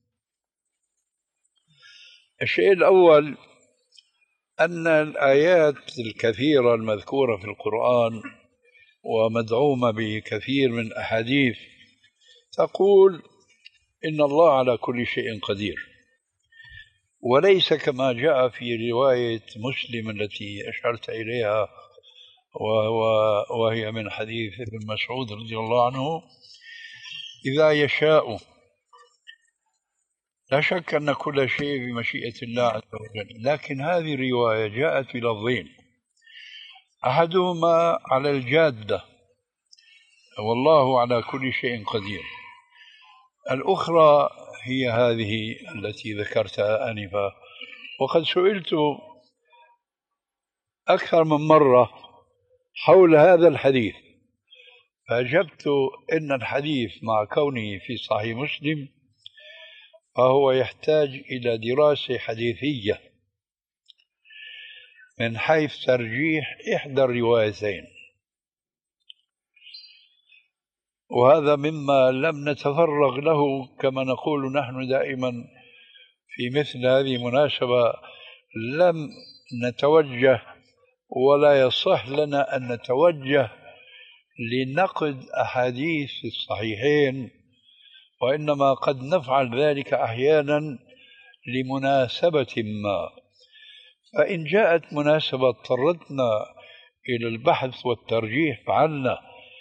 الشيء الأول أن الآيات الكثيرة المذكورة في القرآن ومدعومة بكثير من الأحاديث تقول إن الله على كل شيء قدير، وليس كما جاء في رواية مسلم التي أشرت إليها وهي من حديث ابن مسعود رضي الله عنه: إذا يشاء. لا شك أن كل شيء بمشيئة الله عز وجل، لكن هذه الرواية جاءت بلفظين، أحدهما على الجادة والله على كل شيء قدير، الأخرى هي هذه التي ذكرتها آنفا. وقد سئلت أكثر من مرة حول هذا الحديث، فأجبت إن الحديث مع كونه في صحيح مسلم فهو يحتاج إلى دراسة حديثية من حيث ترجيح إحدى الروايتين، وهذا مما لم نتفرغ له كما نقول نحن دائما في مثل هذه المناسبة، لم نتوجه ولا يصح لنا أن نتوجه لنقد أحاديث الصحيحين، وإنما قد نفعل ذلك أحيانا لمناسبة ما، فإن جاءت مناسبة اضطرتنا إلى البحث والترجيح فعلنا.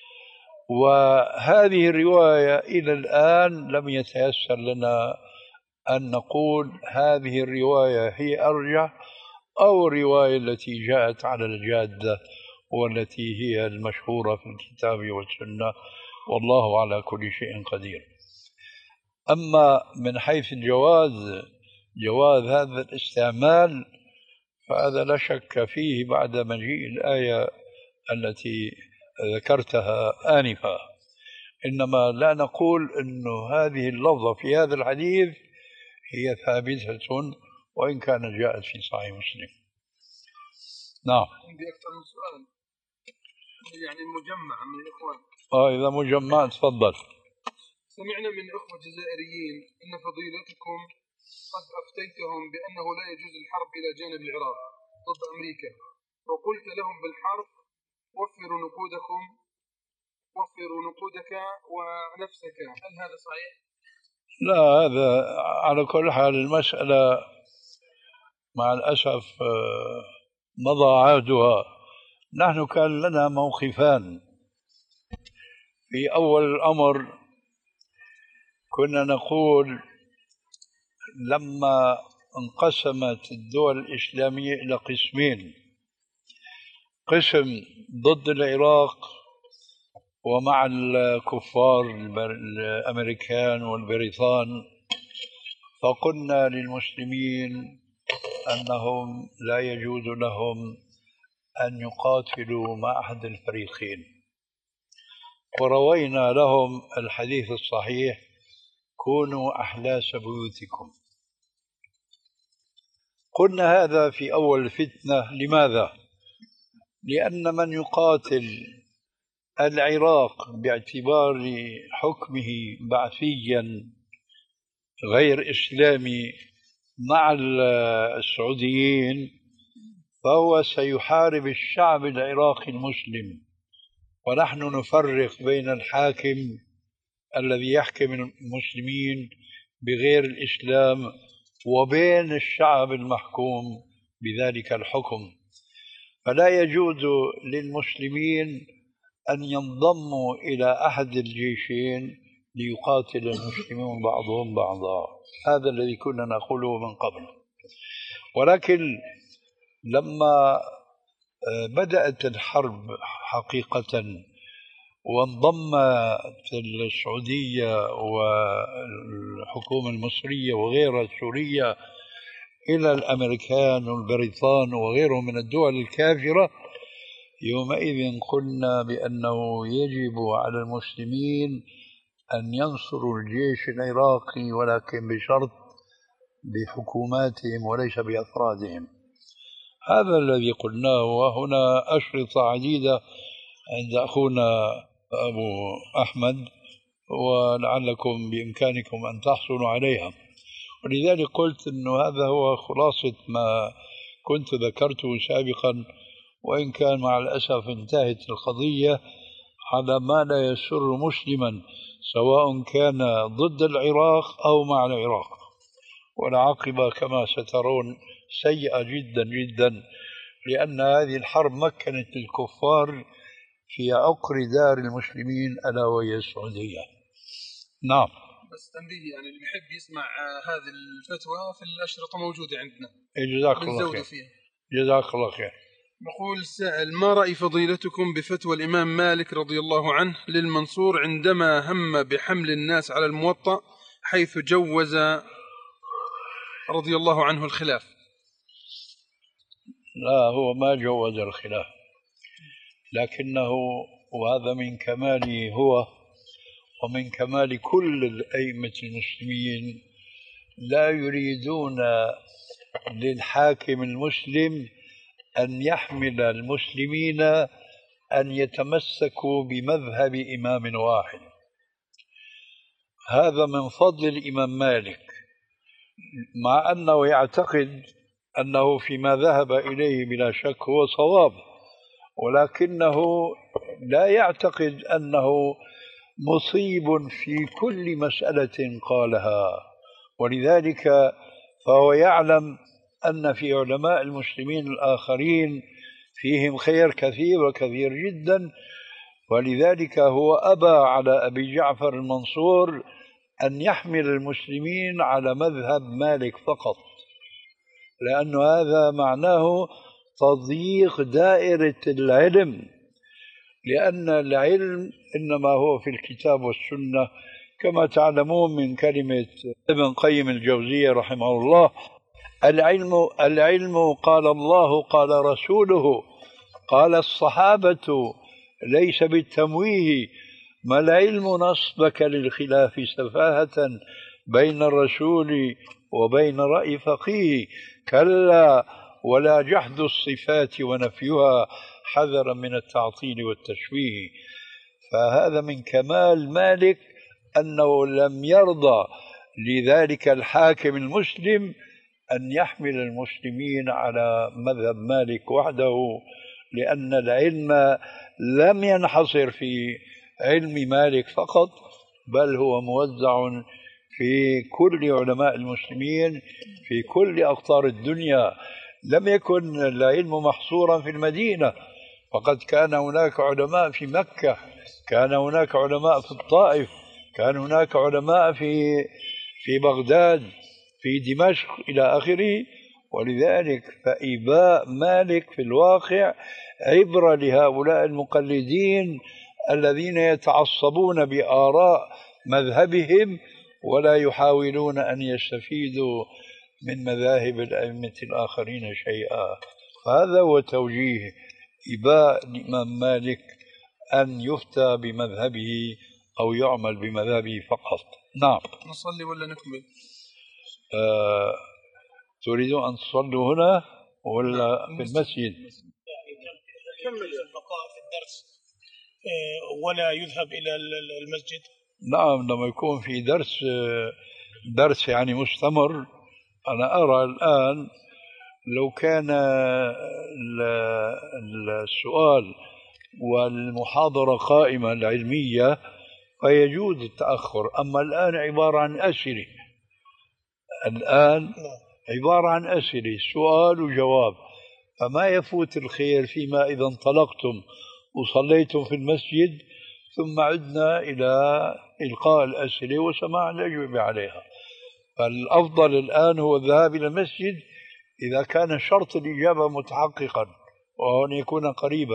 وهذه الرواية إلى الآن لم يتيسر لنا أن نقول هذه الرواية هي أرجح أو الرواية التي جاءت على الجادة والتي هي المشهورة في الكتاب والسنة، والله على كل شيء قدير. أما من حيث الجواز، جواز هذا الاستعمال، فهذا لا شك فيه بعد مجيء الآية التي ذكرتها آنفا، إنما لا نقول أن هذه اللفظة في هذا الحديث هي ثابتة وإن كانت جاءت في صحيح مسلم. نعم. عندي أكثر من سؤال، يعني مجمع من الإخوان. آه إذا مجمع تفضل. سمعنا من إخوة جزائريين أن فضيلتكم قد أفتيتهم بأنه لا يجوز الحرب إلى جانب العراق ضد أمريكا، وقلت لهم بالحرب وفروا نقودكم وفروا نقودك ونفسك، هل هذا صحيح؟ لا، هذا على كل حال المسألة مع الأسف مضى عهدها. نحن كان لنا موقفان. في أول الأمر كنا نقول لما انقسمت الدول الإسلامية إلى قسمين، قسم ضد العراق ومع الكفار الأمريكان والبريطان، فقلنا للمسلمين أنهم لا يجوز لهم أن يقاتلوا مع أحد الفريقين، وروينا لهم الحديث الصحيح: كونوا أحلاس بيوتكم. قلنا هذا في أول الفتنة. لماذا؟ لأن من يقاتل العراق باعتبار حكمه بعثيا غير إسلامي مع السعوديين فهو سيحارب الشعب العراقي المسلم، ونحن نفرق بين الحاكم الذي يحكم المسلمين بغير الإسلام وبين الشعب المحكوم بذلك الحكم. فلا يجوز للمسلمين أن ينضموا إلى أحد الجيشين ليقاتل المسلمون بعضهم بعضا. هذا الذي كنا نقوله من قبل. ولكن لما بدأت الحرب حقيقة وانضمت السعودية والحكومة المصرية وغيرها السورية إلى الأمريكان والبريطان وغيرهم من الدول الكافرة، يومئذ قلنا بأنه يجب على المسلمين أن ينصروا الجيش العراقي، ولكن بشرط بحكوماتهم وليس بأفرادهم. هذا الذي قلناه. وهنا أشرطة عديدة عند أخونا أبو أحمد، ولعلكم بإمكانكم أن تحصلوا عليها. ولذلك قلت أنه هذا هو خلاصة ما كنت ذكرته سابقا، وإن كان مع الأسف انتهت القضية على ما لا يسر مسلما، سواء كان ضد العراق أو مع العراق. والعاقبة كما سترون سيئة جدا جدا، لأن هذه الحرب مكنت الكفار في عقر دار المسلمين ألا وهي السعودية. نعم. بس تنبيه، يعني اللي يحب يسمع هذه الفتوى في الأشرطة موجودة عندنا. جزاك الله خير. فيها. جزاك الله خير. نقول السائل: ما رأي فضيلتكم بفتوى الإمام مالك رضي الله عنه للمنصور عندما هم بحمل الناس على الموطأ، حيث جوز رضي الله عنه الخلاف؟ لا، هو ما جوز الخلاف، لكنه وهذا من كماله هو ومن كمال كل الأئمة المسلمين، لا يريدون للحاكم المسلم أن يحمل المسلمين أن يتمسكوا بمذهب إمام واحد. هذا من فضل الإمام مالك، مع أنه يعتقد أنه فيما ذهب إليه بلا شك هو صواب، ولكنه لا يعتقد أنه مصيب في كل مسألة قالها. ولذلك فهو يعلم أن في علماء المسلمين الآخرين فيهم خير كثير وكثير جدا، ولذلك هو أبى على أبي جعفر المنصور أن يحمل المسلمين على مذهب مالك فقط، لأن هذا معناه تضييق دائرة العلم، لأن العلم إنما هو في الكتاب والسنة، كما تعلمون من كلمة ابن قيم الجوزية رحمه الله: العلم العلم قال الله قال رسوله قال الصحابة، ليس بالتمويه. ما العلم نصبك للخلاف سفاهة بين الرسول وبين رأي فقيه، كلا ولا جحد الصفات ونفيها حذرا من التعطيل والتشويه. فهذا من كمال مالك أنه لم يرضى لذلك الحاكم المسلم أن يحمل المسلمين على مذهب مالك وحده، لأن العلم لم ينحصر في علم مالك فقط، بل هو موزع في كل علماء المسلمين في كل أقطار الدنيا. لم يكن العلم محصورا في المدينة، فقد كان هناك علماء في مكة، كان هناك علماء في الطائف، كان هناك علماء في في بغداد، في دمشق إلى آخره. ولذلك فإباء مالك في الواقع عبرة لهؤلاء المقلدين الذين يتعصبون بآراء مذهبهم ولا يحاولون أن يستفيدوا من مذاهب الأئمة الآخرين شيئا. فهذا هو توجيه إباء الإمام مالك أن يفتى بمذهبه أو يعمل بمذهبه فقط. نعم. نصلي ولا نكمل؟ آه، تريدون أن تصلوا هنا ولا في المسجد؟ كمل البقاء في الدرس ولا يذهب إلى المسجد. نعم، لما يكون في درس درس يعني مستمر. أنا أرى الآن لو كان السؤال والمحاضرة قائمة العلمية فيجوز التأخر، أما الآن عبارة عن أسئلة، الآن عبارة عن أسئلة، سؤال وجواب، فما يفوت الخير فيما إذا انطلقتم وصليتم في المسجد ثم عدنا إلى إلقاء الأسئلة وسماع الأجوبة عليها. فالأفضل الآن هو الذهاب إلى المسجد إذا كان شرط الإجابة متحققا وأن يكون قريبا.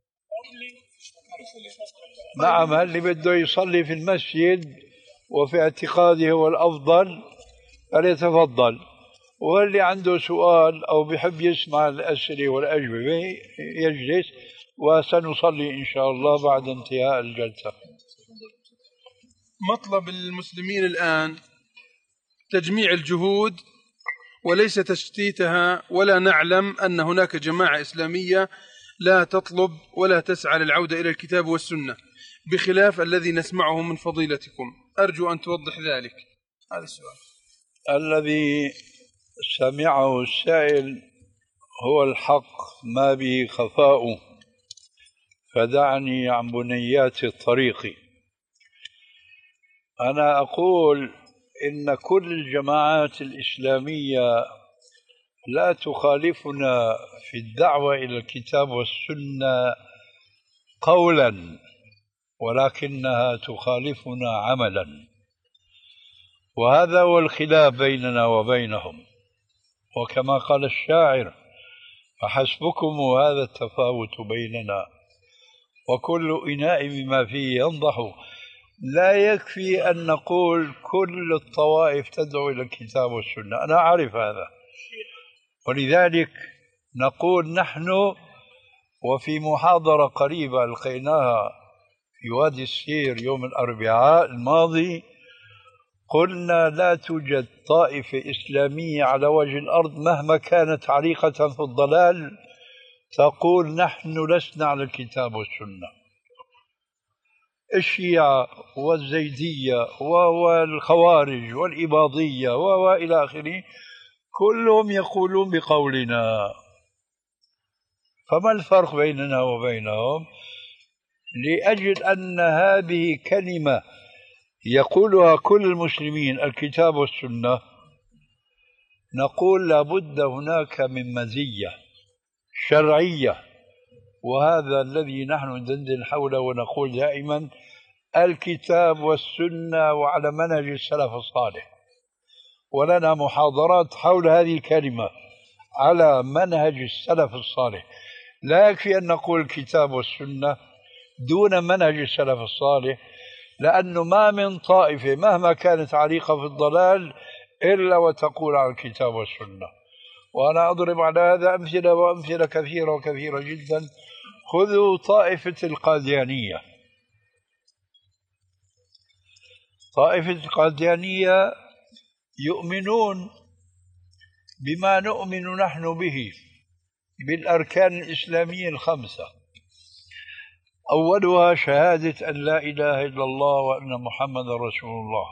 نعم، اللي بده يصلي في المسجد وفي اعتقاده هو الأفضل فليتفضل، واللي عنده سؤال أو بحب يسمع الأسئلة والأجوبة يجلس، وسنصلي إن شاء الله بعد انتهاء الجلسة. مطلب المسلمين الآن تجميع الجهود وليس تشتيتها، ولا نعلم أن هناك جماعة إسلامية لا تطلب ولا تسعى للعودة إلى الكتاب والسنة، بخلاف الذي نسمعه من فضيلتكم. أرجو أن توضح ذلك. هذا السؤال الذي سمعه السائل هو الحق ما به خفاء، فدعني عن بنيات الطريق. أنا أقول إن كل الجماعات الإسلامية لا تخالفنا في الدعوة إلى الكتاب والسنة قولا، ولكنها تخالفنا عملا، وهذا هو الخلاف بيننا وبينهم. وكما قال الشاعر: فحسبكم هذا التفاوت بيننا، وكل إناء بما فيه ينضح. لا يكفي أن نقول كل الطوائف تدعو إلى الكتاب والسنة، أنا أعرف هذا، ولذلك نقول نحن، وفي محاضرة قريبة ألقيناها في وادي السير يوم الأربعاء الماضي، قلنا لا توجد طائفة إسلامية على وجه الأرض مهما كانت عريقة في الضلال تقول نحن لسنا على الكتاب والسنة. الشيعة والزيدية والخوارج والإباضية وإلى آخره كلهم يقولون بقولنا. فما الفرق بيننا وبينهم؟ لأجل أن هذه كلمة يقولها كل المسلمين، الكتاب والسنة، نقول لابد هناك من مزية شرعية، وهذا الذي نحن ندندن حوله ونقول دائما الكتاب والسنة وعلى منهج السلف الصالح. ولنا محاضرات حول هذه الكلمة على منهج السلف الصالح. لا يكفي أن نقول الكتاب والسنة دون منهج السلف الصالح، لأنه ما من طائفة مهما كانت عريقة في الضلال إلا وتقول على الكتاب والسنة. وأنا أضرب على هذا أمثلة وأمثلة كثيرة وكثيرة جدا. خذوا طائفة القاديانية. طائفة القاديانية يؤمنون بما نؤمن نحن به، بالأركان الإسلامية الخمسة، أولها شهادة أن لا إله إلا الله وأن محمد رسول الله.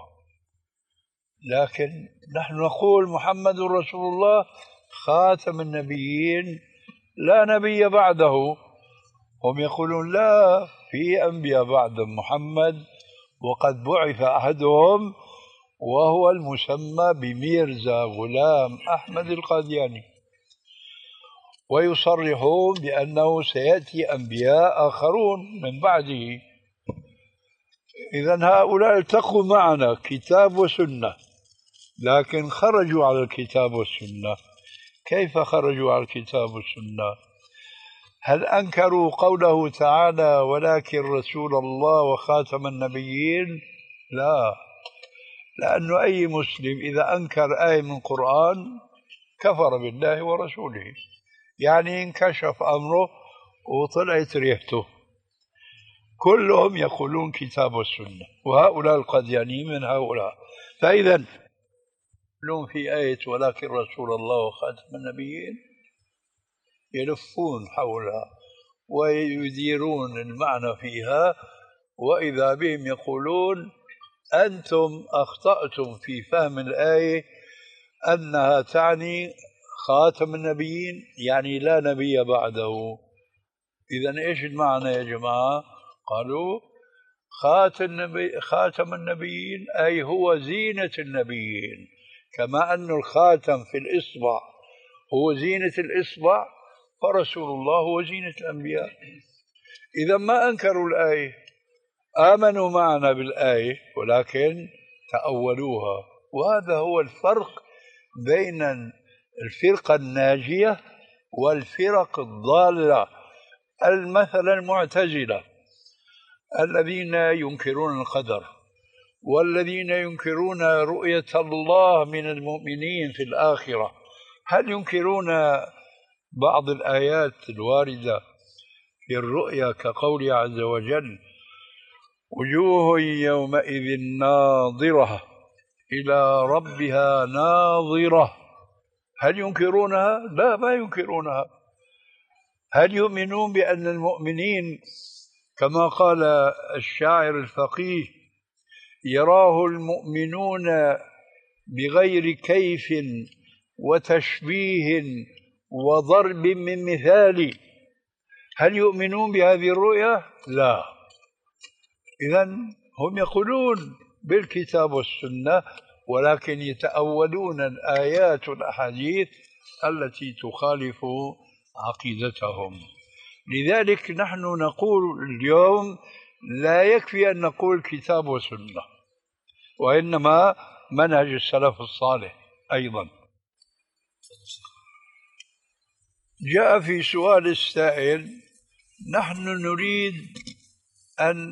لكن نحن نقول محمد رسول الله خاتم النبيين لا نبي بعده. هم يقولون لا، في أنبياء بعد محمد، وقد بعث أحدهم وهو المسمى بميرزا غلام أحمد القادياني، ويصرحون بأنه سيأتي أنبياء آخرون من بعده. إذن هؤلاء التقوا معنا كتاب وسنة، لكن خرجوا على الكتاب والسنة. كيف خرجوا على الكتاب والسنة؟ هل أنكروا قوله تعالى ولكن رسول الله وخاتم النبيين؟ لا، لأن أي مسلم إذا أنكر آية من القرآن كفر بالله ورسوله، يعني انكشف أمره وطلعت ريحته. كلهم يقولون كتاب والسنة، وهؤلاء القاديانيين من هؤلاء. فإذا يقولون في آية ولكن رسول الله وخاتم النبيين يلفون حولها ويديرون المعنى فيها، وإذا بهم يقولون أنتم أخطأتم في فهم الآية أنها تعني خاتم النبيين، يعني لا نبي بعده. إذن إيش المعنى يا جماعة؟ قالوا خاتم النبي خاتم النبيين أي هو زينة النبيين، كما أن الخاتم في الإصبع هو زينة الإصبع، فرسول الله هو زينة الأنبياء. إذا ما أنكروا الآية، آمنوا معنا بالآية ولكن تأولوها. وهذا هو الفرق بين الفرقة الناجية والفرق الضالة. المثل المعتزلة الذين ينكرون القدر، والذين ينكرون رؤية الله من المؤمنين في الآخرة، هل ينكرون بعض الآيات الواردة في الرؤيا كقوله عز وجل وجوه يومئذ ناظرة إلى ربها ناظرة؟ هل ينكرونها؟ لا، ما ينكرونها. هل يؤمنون بأن المؤمنين كما قال الشاعر الفقيه يراه المؤمنون بغير كيف وتشبيه وضرب من مثال؟ هل يؤمنون بهذه الرؤية؟ لا. إذن هم يقولون بالكتاب والسنة، ولكن يتأولون الآيات والأحاديث التي تخالف عقيدتهم. لذلك نحن نقول اليوم لا يكفي أن نقول كتاب وسنة، وإنما منهج السلف الصالح أيضا. جاء في سؤال السائل: نحن نريد أن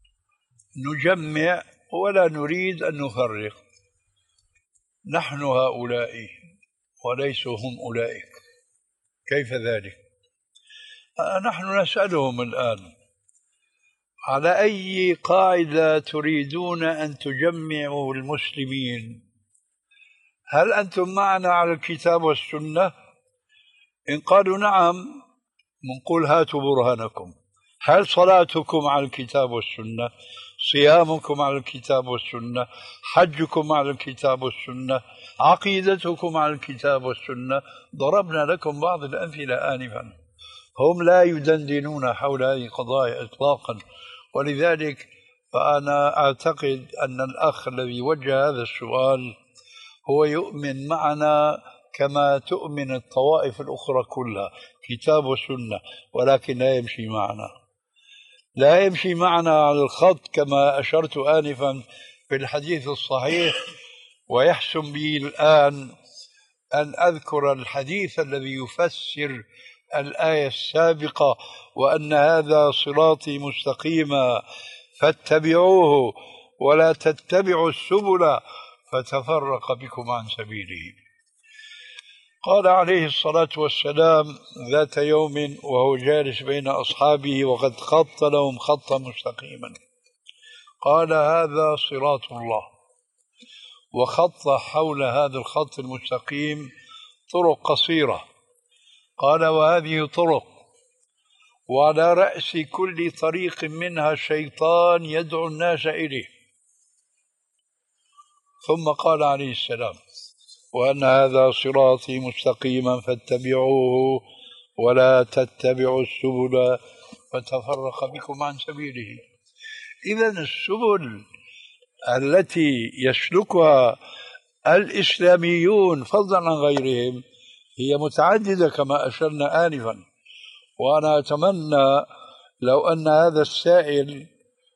نجمع ولا نريد أن نفرق، نحن هؤلاء وليسوا هم أولئك، كيف ذلك؟ نحن نسألهم الآن: على أي قاعدة تريدون أن تجمعوا المسلمين؟ هل أنتم معنا على الكتاب والسنة؟ إن قالوا نعم نقول هاتوا برهانكم. هل صلاتكم على الكتاب والسنة؟ صيامكم على الكتاب والسنة؟ حجكم على الكتاب والسنة؟ عقيدتكم على الكتاب والسنة؟ ضربنا لكم بعض الأمثلة آنفا. هم لا يدندنون حول هذه القضايا إطلاقا. ولذلك فأنا أعتقد أن الأخ الذي وجه هذا السؤال هو يؤمن معنا كما تؤمن الطوائف الأخرى كلها، كتاب وسنة، ولكن لا يمشي معنا، لا يمشي معنا على الخط كما أشرت آنفا في الحديث الصحيح. ويحسن بي الآن أن أذكر الحديث الذي يفسر الآية السابقة: وأن هذا صراطي مستقيما فاتبعوه ولا تتبعوا السبل فتفرق بكم عن سبيله. قال عليه الصلاة والسلام ذات يوم وهو جالس بين أصحابه وقد خط لهم خطا مستقيما، قال: هذا صراط الله. وخط حول هذا الخط المستقيم طرق قصيرة، قال: وهذه طرق، وعلى رأس كل طريق منها شيطان يدعو الناس إليه. ثم قال عليه السلام: وأن هذا صراطي مستقيما فاتبعوه ولا تتبعوا السبل فتفرق بكم عن سبيله. إذن السبل التي يسلكها الإسلاميون فضلا عن غيرهم هي متعددة كما أشرنا آنفا. وأنا أتمنى لو أن هذا السائل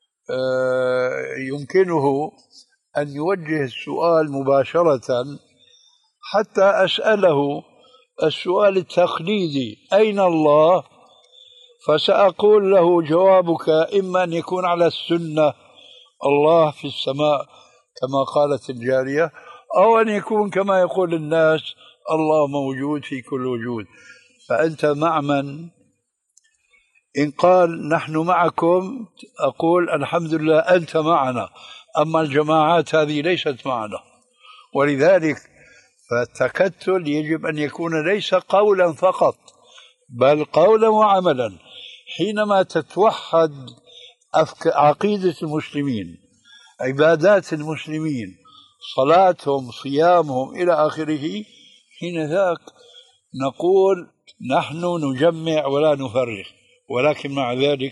يمكنه أن يوجه السؤال مباشرة حتى أسأله السؤال التقليدي: أين الله؟ فسأقول له: جوابك إما أن يكون على السنة، الله في السماء كما قالت الجارية، أو أن يكون كما يقول الناس: الله موجود في كل وجود. فأنت مع من؟ إن قال نحن معكم أقول الحمد لله أنت معنا، أما الجماعات هذه ليست معنا. ولذلك فالتكتل يجب أن يكون ليس قولا فقط بل قولا وعملا. حينما تتوحد عقيدة المسلمين، عبادات المسلمين، صلاتهم، صيامهم إلى آخره، حين ذاك نقول نحن نجمع ولا نفرق. ولكن مع ذلك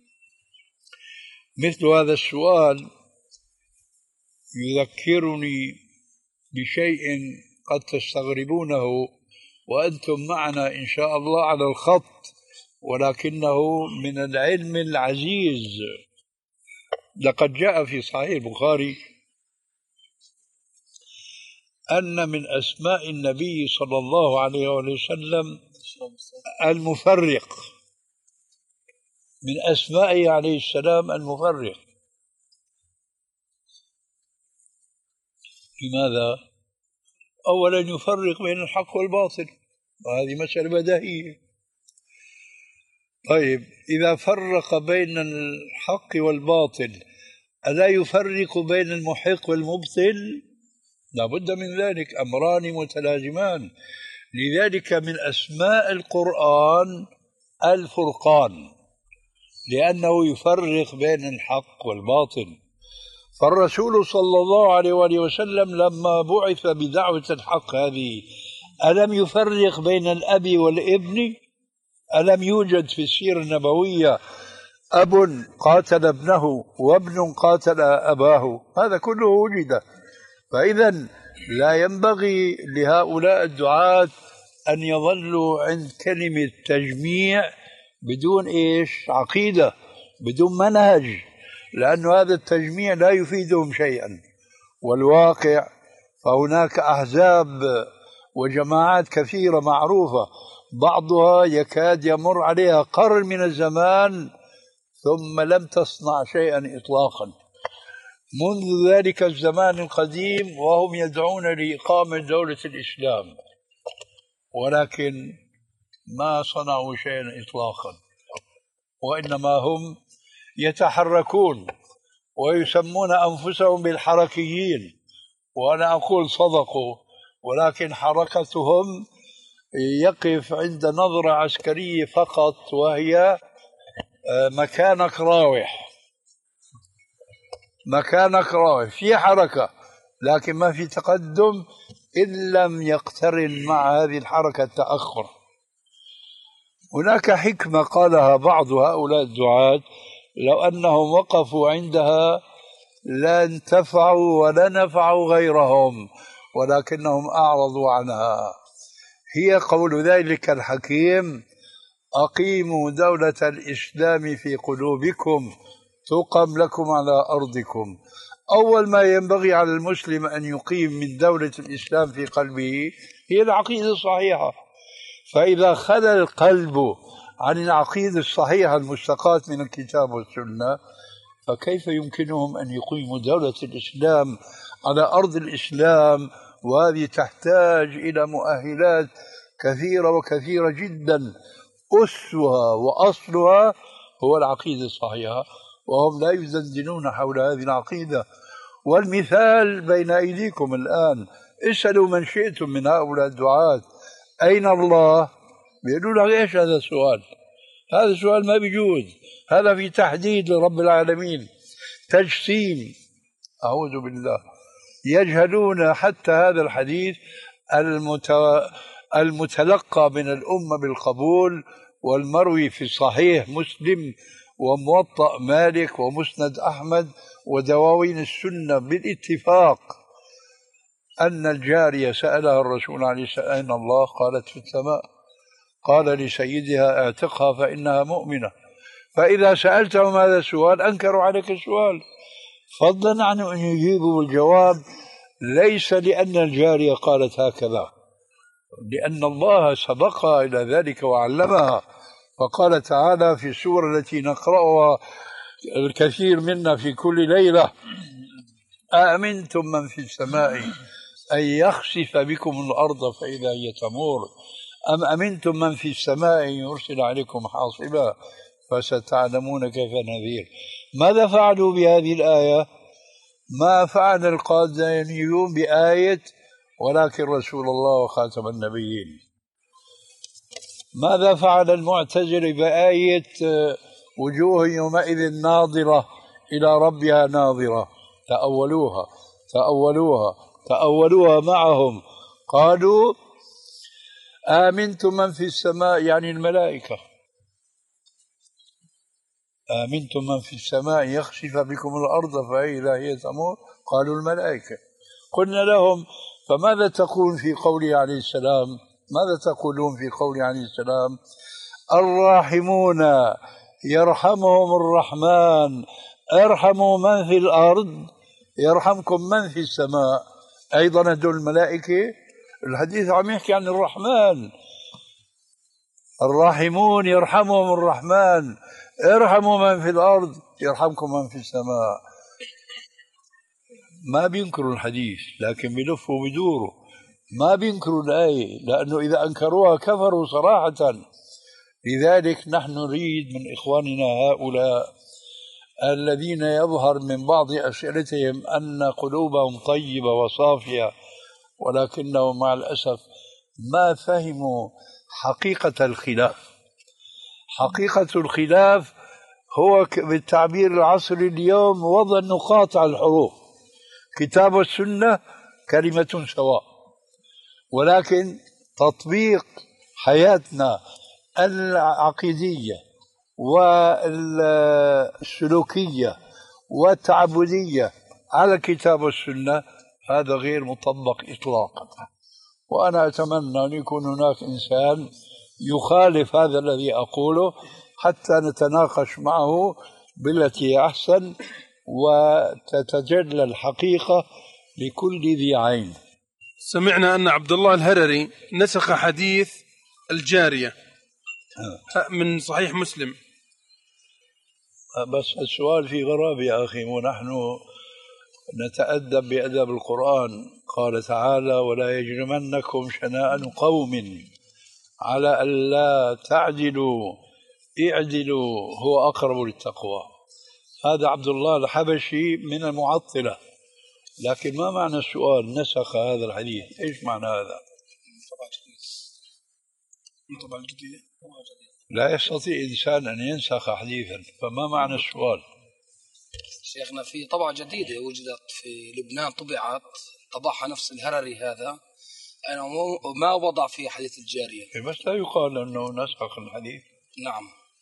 مثل هذا السؤال يذكرني بشيء قد تستغربونه وأنتم معنا إن شاء الله على الخط، ولكنه من العلم العزيز. لقد جاء في صحيح البخاري أن من أسماء النبي صلى الله عليه وسلم المفرق، من أسمائه عليه السلام المفرق. لماذا؟ أولا يفرق بين الحق والباطل، وهذه مسألة بديهية. طيب إذا فرق بين الحق والباطل ألا يفرق بين المحق والمبطل؟ لا بد من ذلك، أمران متلازمان. لذلك من أسماء القرآن الفرقان، لأنه يفرق بين الحق والباطل. فالرسول صلى الله عليه وآله وسلم لما بعث بدعوة الحق هذه ألم يفرق بين الأب والابن؟ ألم يوجد في السيرة النبوية أب قاتل ابنه وابن قاتل أباه؟ هذا كله وجد. فإذا لا ينبغي لهؤلاء الدعاة أن يظلوا عند كلمة تجميع بدون إيش؟ عقيدة، بدون منهج، لأن هذا التجميع لا يفيدهم شيئا. والواقع فهناك أحزاب وجماعات كثيرة معروفة، بعضها يكاد يمر عليها قرن من الزمان ثم لم تصنع شيئا إطلاقا منذ ذلك الزمان القديم، وهم يدعون لإقامة دولة الإسلام، ولكن ما صنعوا شيئا إطلاقا، وإنما هم يتحركون ويسمون أنفسهم بالحركيين. وأنا أقول صدقوا، ولكن حركتهم يقف عند نظرة عسكرية فقط، وهي مكانك راوح، مكانك راوح، في حركة لكن ما في تقدم إن لم يقترن مع هذه الحركة التأخر. هناك حكمة قالها بعض هؤلاء الدعاة لو أنهم وقفوا عندها لا انتفعوا ولا نفعوا غيرهم، ولكنهم أعرضوا عنها. هي قول ذلك الحكيم: أقيموا دولة الإسلام في قلوبكم تقم لكم على أرضكم. أول ما ينبغي على المسلم أن يقيم من دولة الإسلام في قلبه هي العقيدة الصحيحة. فإذا خلى القلب عن العقيدة الصحيحة المستقاة من الكتاب والسنة، فكيف يمكنهم أن يقيموا دولة الإسلام على أرض الإسلام؟ وهذه تحتاج إلى مؤهلات كثيرة وكثيرة جدا، أسها وأصلها هو العقيدة الصحيحة، وهم لا يزندنون حول هذه العقيدة. والمثال بين أيديكم الآن، اسألوا من شئتم من هؤلاء الدعاة أين الله؟ بيقولوا لك إيش هذا السؤال؟ هذا السؤال ما بيجوز، هذا في تحديد لرب العالمين، تجسيم، أعوذ بالله. يجهلون حتى هذا الحديث المتلقى من الأمة بالقبول، والمروي في صحيح مسلم وموطأ مالك ومسند أحمد ودواوين السنة بالاتفاق، أن الجارية سألها الرسول عليه السلام أين الله؟ قالت في السماء. قال لسيدها اعتقها فإنها مؤمنة. فإذا سألتهم هذا السؤال أنكروا عليك السؤال، فضلا عن أن يجيبوا الجواب ليس لأن الجارية قالت هكذا، لأن الله سبقها إلى ذلك وعلمها. فقال تعالى في السورة التي نقرأها الكثير منا في كل ليلة: أأمنتم من في السماء أن يخسف بكم الأرض فإذا هي تمور أم أمنتم من في السماء أن يرسل عليكم حاصبا فستعلمون كيف نذير. ماذا فعلوا بهذه الآية؟ ما فعل القادانيون بآية ولكن رسول الله وخاتم النبيين. ماذا فعل المعتزلة بآية وجوه يومئذ ناظرة إلى ربها ناظرة؟ تأولوها تأولوها تأولوها معهم. قالوا آمنتم من في السماء، يعني الملائكة، آمنتم من في السماء يخسف بكم الأرض فإذا هي تمور، قالوا الملائكة. قلنا لهم فماذا تقول في قوله عليه السلام؟ ماذا تقولون في قوله عليه السلام: الراحمون يرحمهم الرحمن ارحموا من في الأرض يرحمكم من في السماء. أيضا هدول الملائكة. الحديث عم يحكي عن الرحمن، الراحمون يرحمهم الرحمن ارحموا من في الأرض يرحمكم من في السماء. ما بينكروا الحديث لكن بيلفوا وبيدوروا، ما بينكروا الآية، لأنه إذا أنكروها كفروا صراحة. لذلك نحن نريد من إخواننا هؤلاء الذين يظهر من بعض أسئلتهم أن قلوبهم طيبة وصافية، ولكنهم مع الأسف ما فهموا حقيقة الخلاف. حقيقة الخلاف هو بالتعبير العصري اليوم وضع النقاط على الحروف. كتاب والسنة كلمة سواء، ولكن تطبيق حياتنا العقيدية والسلوكية والتعبدية على الكتاب والسنة هذا غير مطبق إطلاقا. وأنا أتمنى أن يكون هناك إنسان يخالف هذا الذي أقوله حتى نتناقش معه بالتي أحسن وتتجلى الحقيقة لكل ذي عين. سمعنا أن عبد الله الهرري نسخ حديث الجارية من صحيح مسلم. بس السؤال في غرابة يا أخي، ونحن نتأدب بأدب القرآن. قال تعالى: ولا يجرمنكم شنآن قوم على ألا تعدلوا اعدلوا هو أقرب للتقوى. هذا عبد الله الحبشي من المعطلة، لكن ما معنى السؤال نسخ هذا الحديث؟ إيش معنى هذا؟ طبعا جديدة. لا يستطيع إنسان أن ينسخ حديثا، فما معنى السؤال؟ شيخنا في طبعة جديدة وجدت في لبنان، طبعت طبعها نفس الهرري هذا، أنا ما وضع في حديث الجارية. بس لا يقال أنه نسخ الحديث. نعم.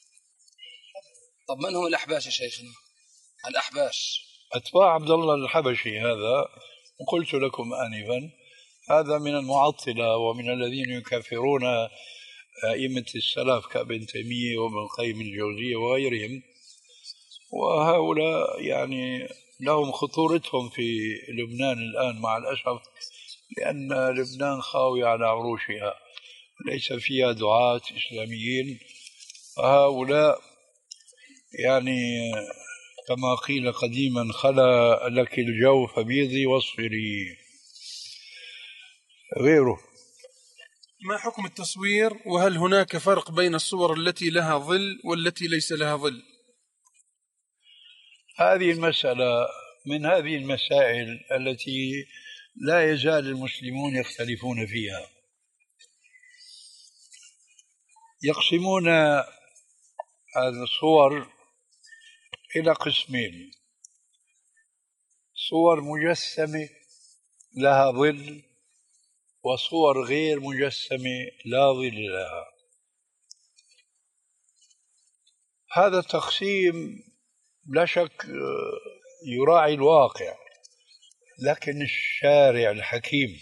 طب من هم الأحباش يا شيخنا؟ الأحباش أتباع عبد الله الحبشي هذا، وقلت لكم آنفا هذا من المعطلة ومن الذين يكفرون أئمة السلف كابن تيمية وابن القيم الجوزية وغيرهم، وهؤلاء يعني لهم خطورتهم في لبنان الآن مع الأسف، لأن لبنان خاوية على عروشها ليس فيها دعاة إسلاميين. فهؤلاء يعني كما قيل قديما: خلا لك الجو فبيضي واصفري. غيره. ما حكم التصوير، وهل هناك فرق بين الصور التي لها ظل والتي ليس لها ظل؟ هذه المسألة من هذه المسائل التي لا يزال المسلمون يختلفون فيها. يقسمون هذه الصور إلى قسمين: صور مجسمة لها ظل، وصور غير مجسمة لا ظل لها. هذا التقسيم لا شك يراعي الواقع، لكن الشارع الحكيم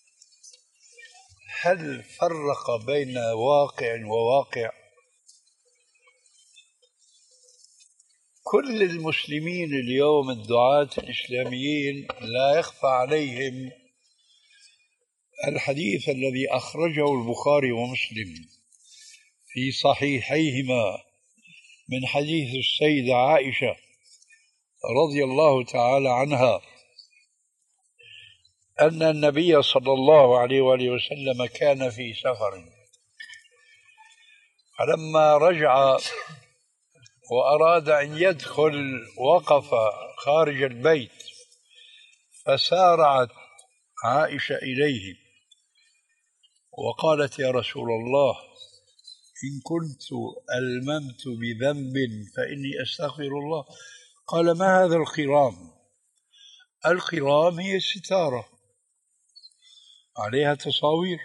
هل فرق بين واقع وواقع؟ كل المسلمين اليوم الدعاة الإسلاميين لا يخفى عليهم الحديث الذي أخرجه البخاري ومسلم في صحيحيهما من حديث السيدة عائشة رضي الله تعالى عنها أن النبي صلى الله عليه وآله وسلم كان في سفر، فلما رجع وأراد أن يدخل وقف خارج البيت، فسارعت عائشة إليه وقالت: يا رسول الله، إن كنت ألممت بذنب فإني أستغفر الله. قال: ما هذا الخرام؟ الخرام هي الستارة عليها تصاوير.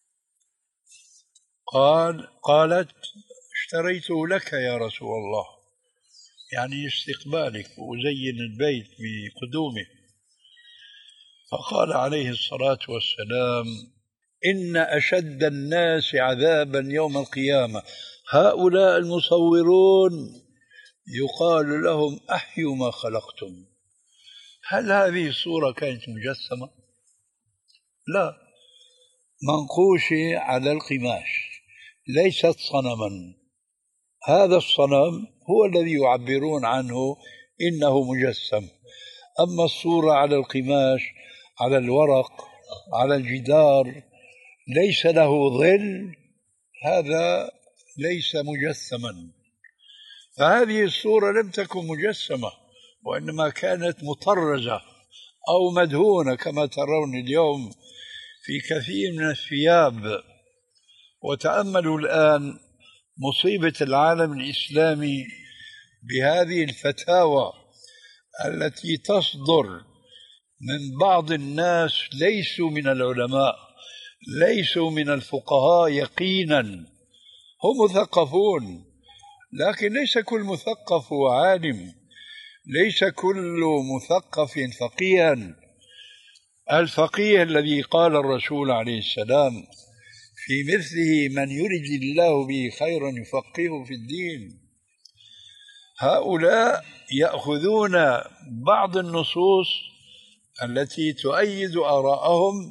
قال قالت: اشتريته لك يا رسول الله، يعني استقبالك وزين البيت بقدومه. فقال عليه الصلاة والسلام: إن أشد الناس عذابا يوم القيامة هؤلاء المصورون، يقال لهم: أحيوا ما خلقتم. هل هذه الصورة كانت مجسمة؟ لا، منقوشة على القماش، ليست صنما. هذا الصنم هو الذي يعبرون عنه إنه مجسم، أما الصورة على القماش، على الورق، على الجدار، ليس له ظل، هذا ليس مجسما. فهذه الصورة لم تكن مجسمة، وإنما كانت مطرزة أو مدهونة كما ترون اليوم في كثير من الثياب. وتأملوا الآن مصيبة العالم الإسلامي بهذه الفتاوى التي تصدر من بعض الناس ليسوا من العلماء، ليسوا من الفقهاء يقينا، هم مثقفون، لكن ليس كل مثقف هو عالم، ليس كل مثقف فقيها. الفقيه الذي قال الرسول عليه السلام في مثله من يرد الله به خيرا يفقهه في الدين، هؤلاء يأخذون بعض النصوص التي تؤيد آراءهم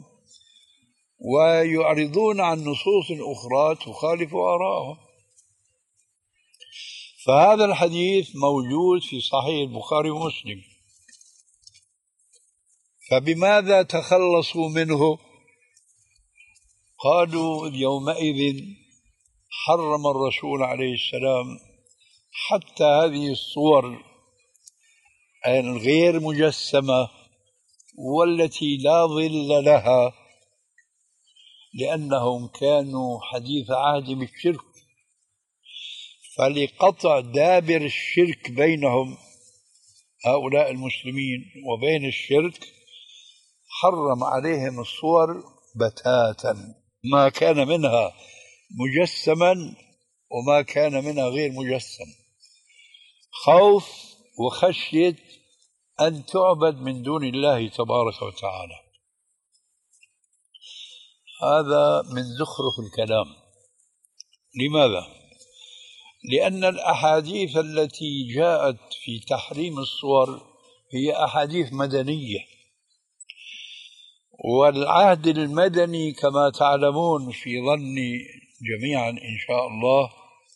ويعرضون عن نصوص أخرى تخالف آراءهم. فهذا الحديث موجود في صحيح البخاري ومسلم، فبماذا تخلصوا منه؟ قالوا يومئذ حرم الرسول عليه السلام حتى هذه الصور الغير مجسمة والتي لا ظل لها، لأنهم كانوا حديث عهد بالشرك، فلقطع دابر الشرك بينهم هؤلاء المسلمين وبين الشرك حرم عليهم الصور بتاتا، ما كان منها مجسما وما كان منها غير مجسم، خوف وخشية أن تعبد من دون الله تبارك وتعالى. هذا من زخرف الكلام. لماذا؟ لأن الأحاديث التي جاءت في تحريم الصور هي أحاديث مدنية، والعهد المدني كما تعلمون في ظني جميعا إن شاء الله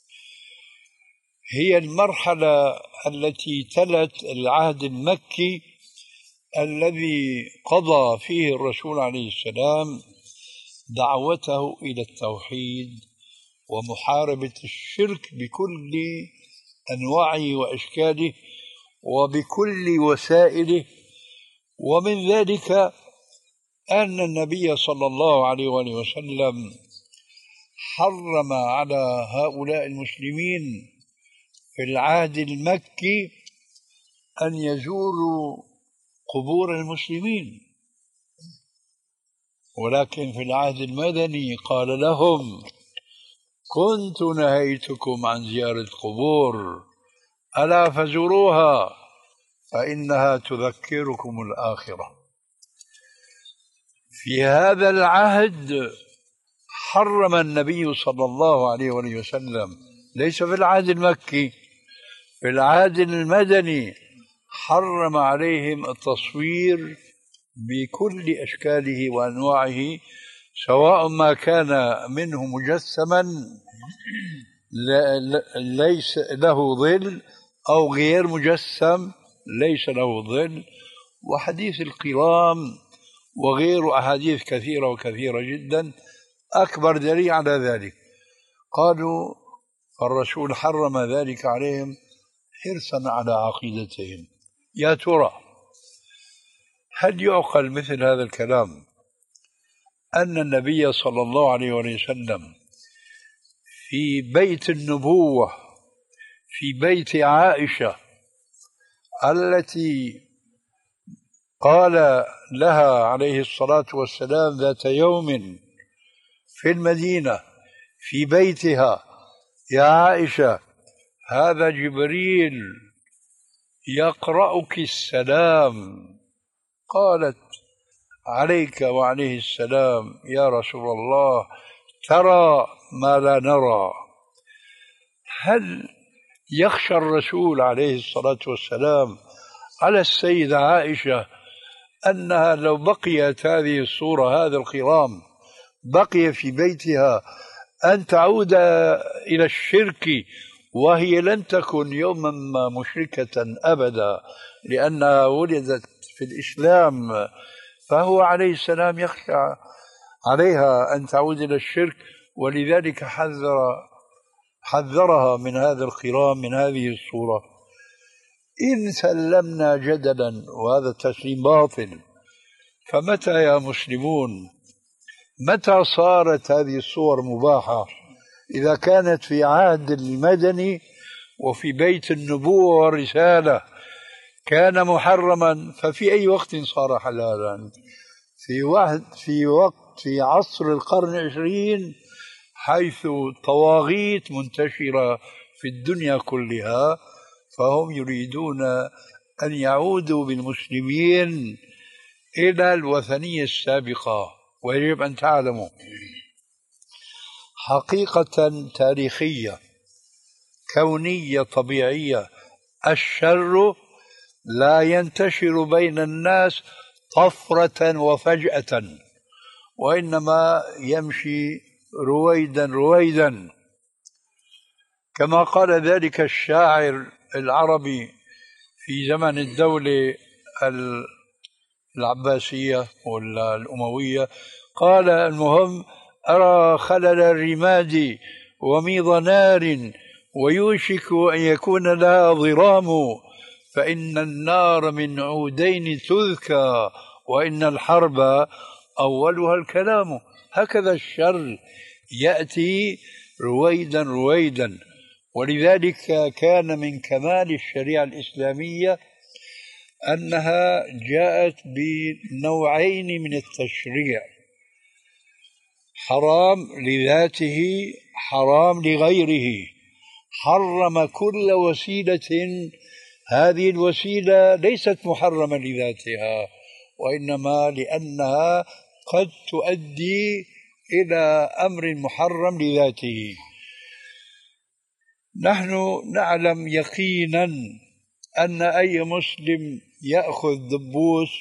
هي المرحلة التي تلت العهد المكي الذي قضى فيه الرسول عليه السلام دعوته إلى التوحيد ومحاربة الشرك بكل أنواعه وأشكاله وبكل وسائله. ومن ذلك أن النبي صلى الله عليه وآله وسلم حرم على هؤلاء المسلمين في العهد المكي أن يزوروا قبور المسلمين، ولكن في العهد المدني قال لهم كنت نهيتكم عن زيارة قبور ألا فزوروها فإنها تذكركم الآخرة. في هذا العهد حرم النبي صلى الله عليه وسلم، ليس في العهد المكي، في العهد المدني حرم عليهم التصوير بكل أشكاله وأنواعه، سواء ما كان منه مجسما ليس له ظل أو غير مجسم ليس له ظل. وحديث القرام وغير أحاديث كثيرة وكثيرة جدا أكبر دليل على ذلك. قالوا الرسول حرم ذلك عليهم حرصا على عقيدتهم. يا ترى هل يعقل مثل هذا الكلام أن النبي صلى الله عليه وسلم في بيت النبوة في بيت عائشة التي قال لها عليه الصلاة والسلام ذات يوم في المدينة في بيتها يا عائشة هذا جبريل يقرأك السلام، قالت عليك وعليه السلام يا رسول الله ترى ما لا نرى. هل يخشى الرسول عليه الصلاة والسلام على السيدة عائشة أنها لو بقيت هذه الصورة هذا القرام بقي في بيتها أن تعود إلى الشرك وهي لن تكن يوما ما مشركة أبدا لأنها ولدت في الإسلام، فهو عليه السلام يخشى عليها أن تعود إلى الشرك، ولذلك حذر حذرها من هذا القرام من هذه الصورة. إن سلمنا جدلا وهذا التسليم باطل، فمتى يا مسلمون متى صارت هذه الصور مباحة؟ إذا كانت في عهد المدني وفي بيت النبوة والرسالة كان محرما، ففي أي وقت صار حلالا؟ في وقت في وقت في عصر القرن العشرين حيث طواغيت منتشرة في الدنيا كلها، فهم يريدون أن يعودوا بالمسلمين إلى الوثنية السابقة. ويجب أن تعلموا حقيقة تاريخية كونية طبيعية، الشر لا ينتشر بين الناس طفرة وفجأة، وإنما يمشي رويدا رويدا، كما قال ذلك الشاعر العربي في زمن الدولة العباسية ولا الأموية. قال: المهم أرى خلل الرماد وميض نار ويوشك أن يكون لها ضرام، فإن النار من عودين تذكى وإن الحرب أولها الكلام. هكذا الشر يأتي رويدا رويدا. ولذلك كان من كمال الشريعة الإسلامية أنها جاءت بنوعين من التشريع: حرام لذاته، حرام لغيره. حرم كل وسيلة هذه الوسيلة ليست محرمة لذاتها، وإنما لأنها قد تؤدي إلى أمر محرم لذاته. نحن نعلم يقينا أن أي مسلم يأخذ دبوس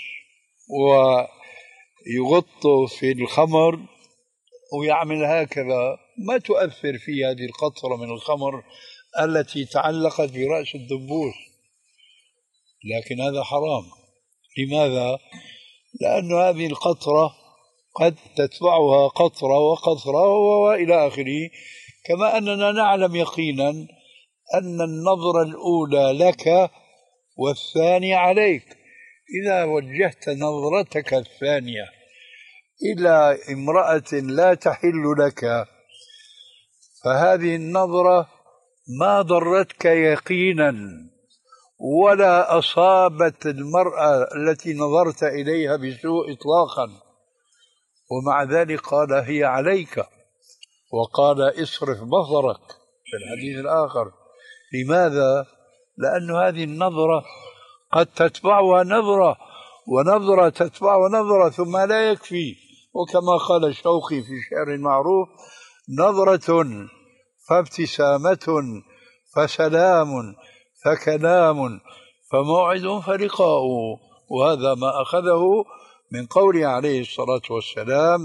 ويغطه في الخمر ويعمل هكذا ما تؤثر في هذه القطرة من الخمر التي تعلقت برأس الدبوس، لكن هذا حرام. لماذا؟ لأن هذه القطرة قد تتبعها قطرة وقطرة وإلى آخره. كما أننا نعلم يقينا أن النظرة الأولى لك والثانية عليك. إذا وجهت نظرتك الثانية إلى امرأة لا تحل لك، فهذه النظرة ما ضرتك يقينا ولا أصابت المرأة التي نظرت إليها بسوء إطلاقا، ومع ذلك قال هي عليك، وقال اصرف بصرك في الحديث الآخر. لماذا؟ لأن هذه النظرة قد تتبعها نظرة ونظرة تتبعها نظرة، ثم لا يكفي. وكما قال الشوقي في شعر معروف: نظرة فابتسامة فسلام فكلام فموعد فلقاء. وهذا ما أخذه من قوله عليه الصلاة والسلام: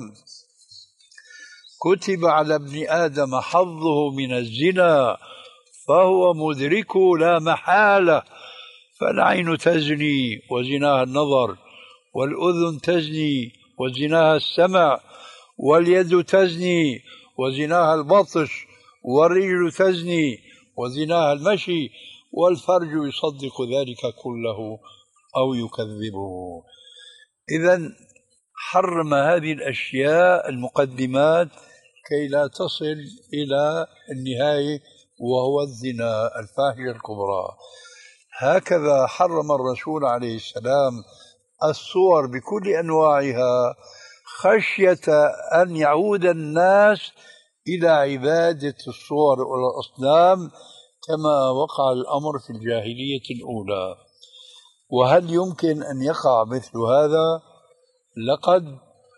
كتب على ابن آدم حظه من الزنا فهو مدرك لا محالة، فالعين تزني وزناها النظر، والأذن تزني وزناها السمع، واليد تزني وزناها البطش، والرجل تزني وزناها المشي، والفرج يصدق ذلك كله أو يكذبه. إذن حرم هذه الأشياء المقدمات كي لا تصل إلى النهاية وهو الزنا الفاحشة الكبرى. هكذا حرم الرسول عليه السلام الصور بكل أنواعها خشية أن يعود الناس إلى عبادة الصور والأصنام كما وقع الأمر في الجاهلية الأولى. وهل يمكن أن يقع مثل هذا؟ لقد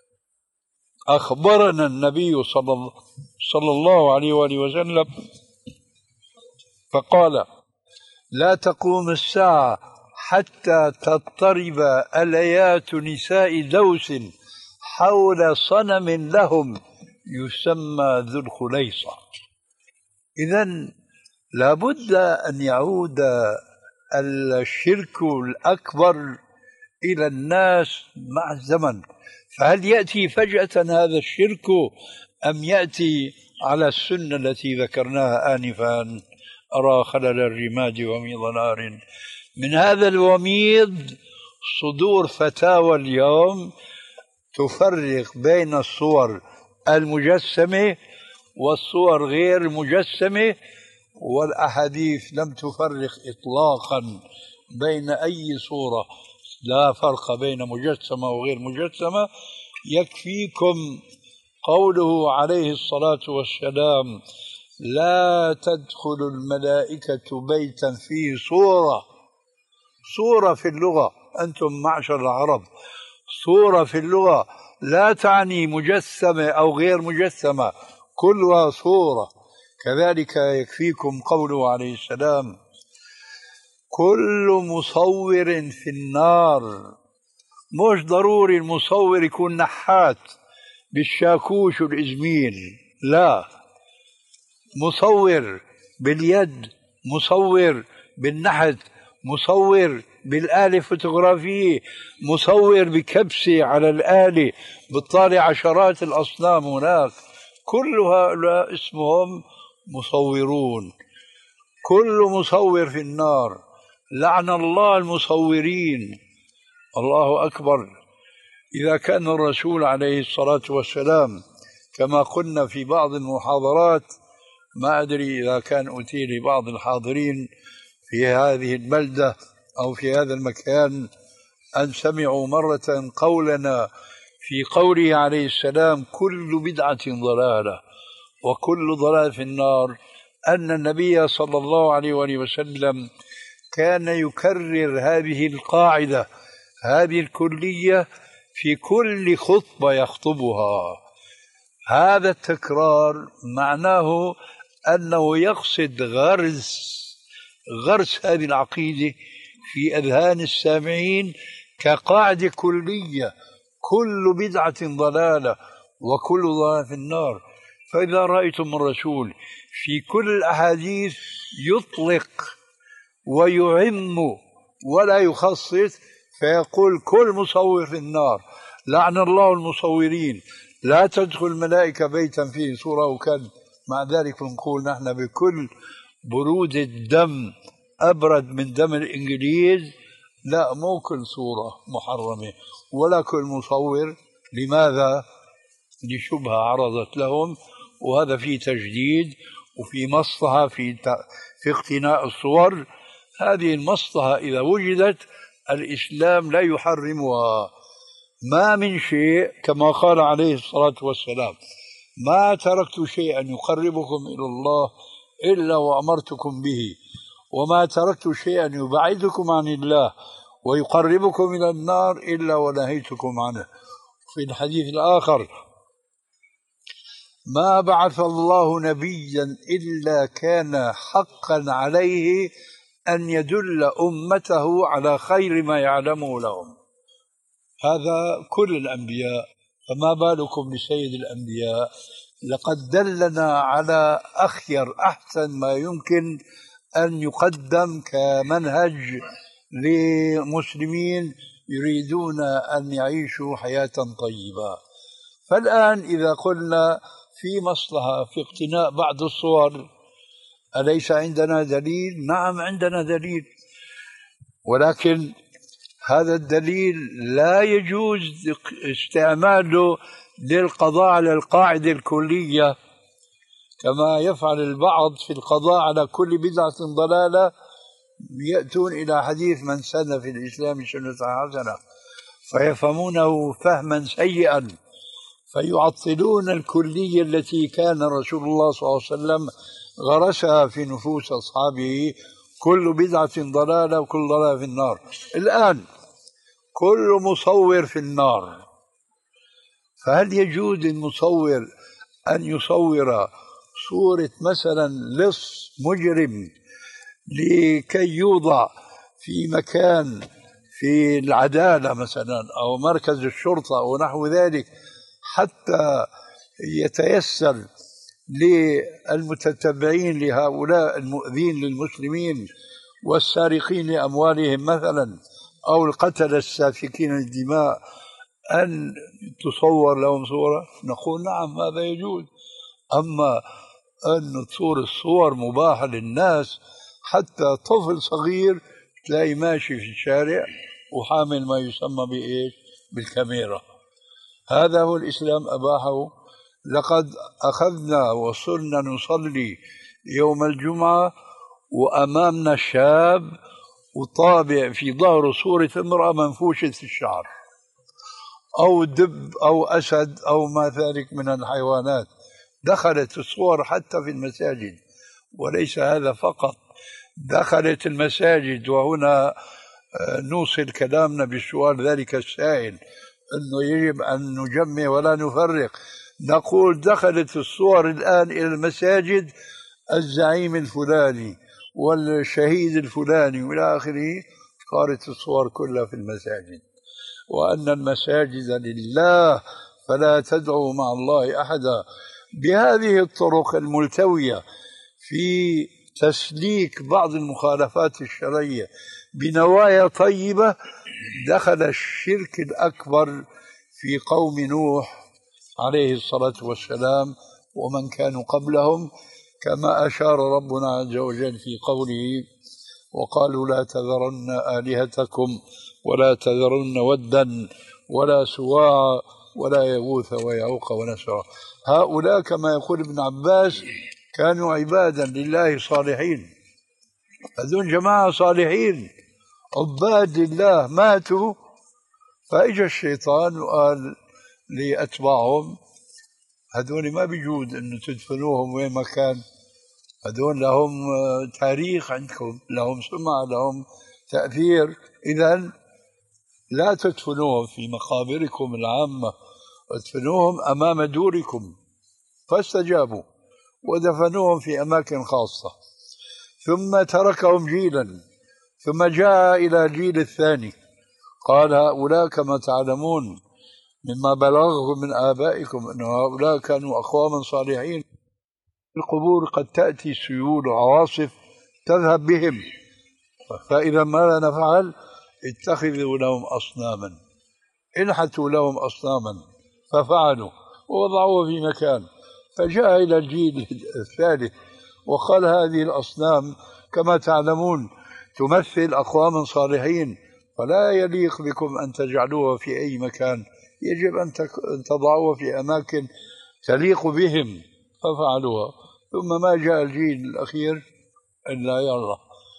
أخبرنا النبي صلى الله عليه وآله وسلم فقال: لا تقوم الساعة حتى تضطرب أليات نساء دوس حول صنم لهم يسمى ذو الخليصة. إذن لابد أن يعود الشرك الأكبر إلى الناس مع الزمن. فهل يأتي فجأة هذا الشرك أم يأتي على السنة التي ذكرناها آنفا؟ أرى خلل الرماد وميض نار. من هذا الوميض صدور فتاوى اليوم تفرق بين الصور المجسمة والصور غير المجسمة، والأحاديث لم تفرق إطلاقا بين أي صورة، لا فرق بين مجسمة وغير مجسمة. يكفيكم قوله عليه الصلاة والسلام: لا تدخل الملائكة بيتا فيه صورة. صورة في اللغة، أنتم معشر العرب، صورة في اللغة لا تعني مجسمة أو غير مجسمة، كلها صورة. كذلك يكفيكم قوله عليه السلام: كل مصور في النار. مش ضروري المصور يكون نحات بالشاكوش والإزميل، لا، مصور باليد، مصور بالنحت، مصور بالآلة الفوتوغرافية، مصور بكبسة على الآلة بتطالع عشرات الأصنام هناك، كل هؤلاء اسمهم مصورون. كل مصور في النار، لعن الله المصورين. الله أكبر. إذا كان الرسول عليه الصلاة والسلام كما قلنا في بعض المحاضرات، ما أدري إذا كان أتي لبعض الحاضرين في هذه البلدة أو في هذا المكان أن سمعوا مرة قولنا في قوله عليه السلام: كل بدعة ضلالة وكل ضلال في النار، أن النبي صلى الله عليه وآله وسلم كان يكرر هذه القاعدة، هذه الكلية، في كل خطبة يخطبها. هذا التكرار معناه أنه يقصد غرس غرس هذه العقيدة في أذهان السامعين كقاعدة كلية: كل بدعة ضلالة وكل ضلال في النار. فإذا رأيتم الرسول في كل الأحاديث يطلق ويعم ولا يخصص، فيقول: كل مصور في النار، لعن الله المصورين، لا تدخل الملائكة بيتا فيه صورة. وكان مع ذلك نقول نحن بكل برود الدم أبرد من دم الإنجليز: لا، مو كل صورة محرمة ولا كل مصور. لماذا؟ لشبهة عرضت لهم، وهذا فيه تجديد وفي مصلحة في في اقتناء الصور. هذه المصلحة إذا وجدت الإسلام لا يحرمها. ما من شيء، كما قال عليه الصلاة والسلام: ما تركت شيئا يقربكم إلى الله إلا وأمرتكم به، وما تركت شيئا يبعدكم عن الله ويقربكم إلى النار إلا ونهيتكم عنه. في الحديث الآخر: ما بعث الله نبيا إلا كان حقا عليه أن يدل أمته على خير ما يعلمه لهم. هذا كل الأنبياء، فما بالكم بسيد الأنبياء؟ لقد دلنا على أخير أحسن ما يمكن أن يقدم كمنهج لمسلمين يريدون أن يعيشوا حياة طيبة. فالآن إذا قلنا في مصلحة في اقتناء بعض الصور، أليس عندنا دليل؟ نعم عندنا دليل، ولكن هذا الدليل لا يجوز استعماله للقضاء على القاعدة الكلية كما يفعل البعض في القضاء على كل بدعة ضلالة. يأتون إلى حديث من سن في الإسلام سنة حسنة فيفهمونه فهما سيئا، فيعطلون الكلية التي كان رسول الله صلى الله عليه وسلم غرسها في نفوس أصحابه: كل بدعة ضلالة وكل ضلالة في النار. الآن كل مصور في النار، فهل يجوز للمصور أن يصور صورة مثلا لص مجرم لكي يوضع في مكان في العدالة مثلا أو مركز الشرطة أو نحو ذلك، حتى يتيسر للمتتبعين لهؤلاء المؤذين للمسلمين والسارقين لأموالهم مثلا أو القتلة السافكين الدماء أن تصور لهم صورة؟ نقول نعم هذا يجوز. أما أن تصور الصور مباحة للناس، حتى طفل صغير تلاقي ماشي في الشارع وحامل ما يسمى بإيش؟ بالكاميرا. هذا هو الإسلام أباحه. لقد أخذنا وصرنا نصلي يوم الجمعة وأمامنا شاب وطابع في ظهره صورة امرأة منفوشة الشعر أو دب أو أسد أو ما ذلك من الحيوانات. دخلت الصور حتى في المساجد. وليس هذا فقط، دخلت المساجد، وهنا نوصل كلامنا بسؤال ذلك السائل أنه يجب أن نجمع ولا نفرق. نقول دخلت الصور الآن إلى المساجد الزعيم الفلاني والشهيد الفلاني وإلى آخره، صارت الصور كلها في المساجد. وأن المساجد لله فلا تدعوا مع الله أحدا. بهذه الطرق الملتوية في تسليك بعض المخالفات الشرعية بنوايا طيبة، دخل الشرك الأكبر في قوم نوح عليه الصلاة والسلام ومن كانوا قبلهم، كما أشار ربنا عز وجل في قوله: وقالوا لا تذرن آلهتكم ولا تذرن ودا ولا سواع ولا يغوث ويعوق ونسرا. هؤلاء كما يقول ابن عباس كانوا عبادا لله صالحين. هذول جماعة صالحين عباد لله ماتوا، فإجا الشيطان وقال لأتباعهم: هذول ما بيجوز أن تدفنوهم وين ما كان، هذول لهم تاريخ عندكم، لهم سمعة، لهم تأثير، إذن لا تدفنوهم في مقابركم العامة، ادفنوهم أمام دوركم. فاستجابوا ودفنوهم في أماكن خاصة. ثم تركهم جيلا، ثم جاء إلى الجيل الثاني قال: هؤلاء كما تعلمون مما بلغكم من آبائكم أن هؤلاء كانوا أقواما صالحين. القبور قد تأتي سيول وعواصف تذهب بهم، فإذا ماذا نفعل؟ اتخذوا لهم أصناما، انحتوا لهم أصناما. ففعلوا ووضعوه في مكان. فجاء إلى الجيل الثالث وقال: هذه الأصنام كما تعلمون تمثل أقواما صالحين، فلا يليق بكم أن تجعلوها في أي مكان، يجب أن تضعوها في أماكن تليق بهم. ففعلوها. ثم ما جاء الجيل الأخير إلا يلا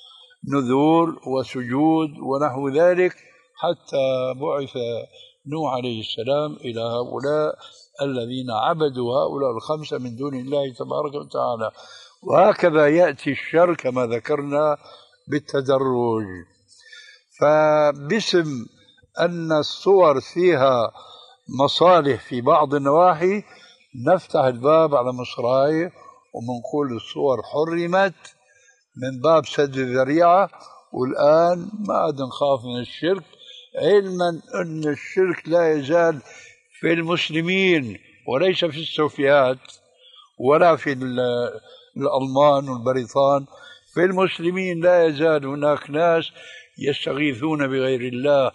نذور وسجود ونحو ذلك، حتى بعث نوح عليه السلام إلى هؤلاء الذين عبدوا هؤلاء الخمسة من دون الله تبارك وتعالى. وهكذا يأتي الشر كما ذكرنا بالتدرج. فباسم أن الصور فيها مصالح في بعض النواحي نفتح الباب على مصراعيه ومنقول الصور حرمت من باب سد الذريعة. والآن ما عاد نخاف من الشرك، علما أن الشرك لا يزال في المسلمين وليس في السوفيات ولا في الألمان والبريطان. في المسلمين لا يزال هناك ناس يستغيثون بغير الله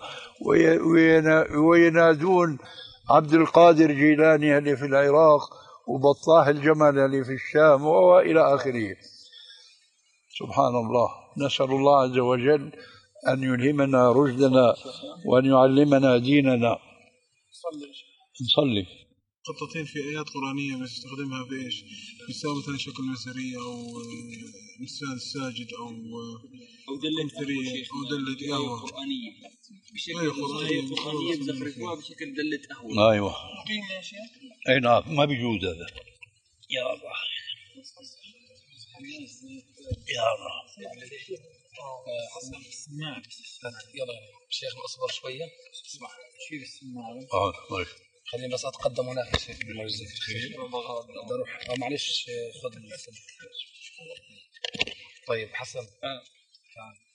وينادون عبد القادر جيلاني اللي في العراق وبطاح الجمل اللي في الشام وإلى آخره. سبحان الله. نسأل الله عز وجل أن يلهمنا رشدنا وأن يعلمنا ديننا. نصلي خطتين في آيات قرآنية بنستخدمها بإيش؟ بيساوي مثلا شكل مسرية أو إنسان ساجد أو أو دلة أو دلة أهوى قرآنية بشكل آية قرآنية بزخرفوها بشكل دلة أهوى. أيوة. أي نعم، ما بيجوز هذا. يا الله يا الله. اسمع يلا شيخنا اصبر شويه. اسمع شيل السماعه. اه طيب خليني بس اتقدم هناك شيخ بالمجلس الخير. بروح أو معلش خذ. طيب حسن.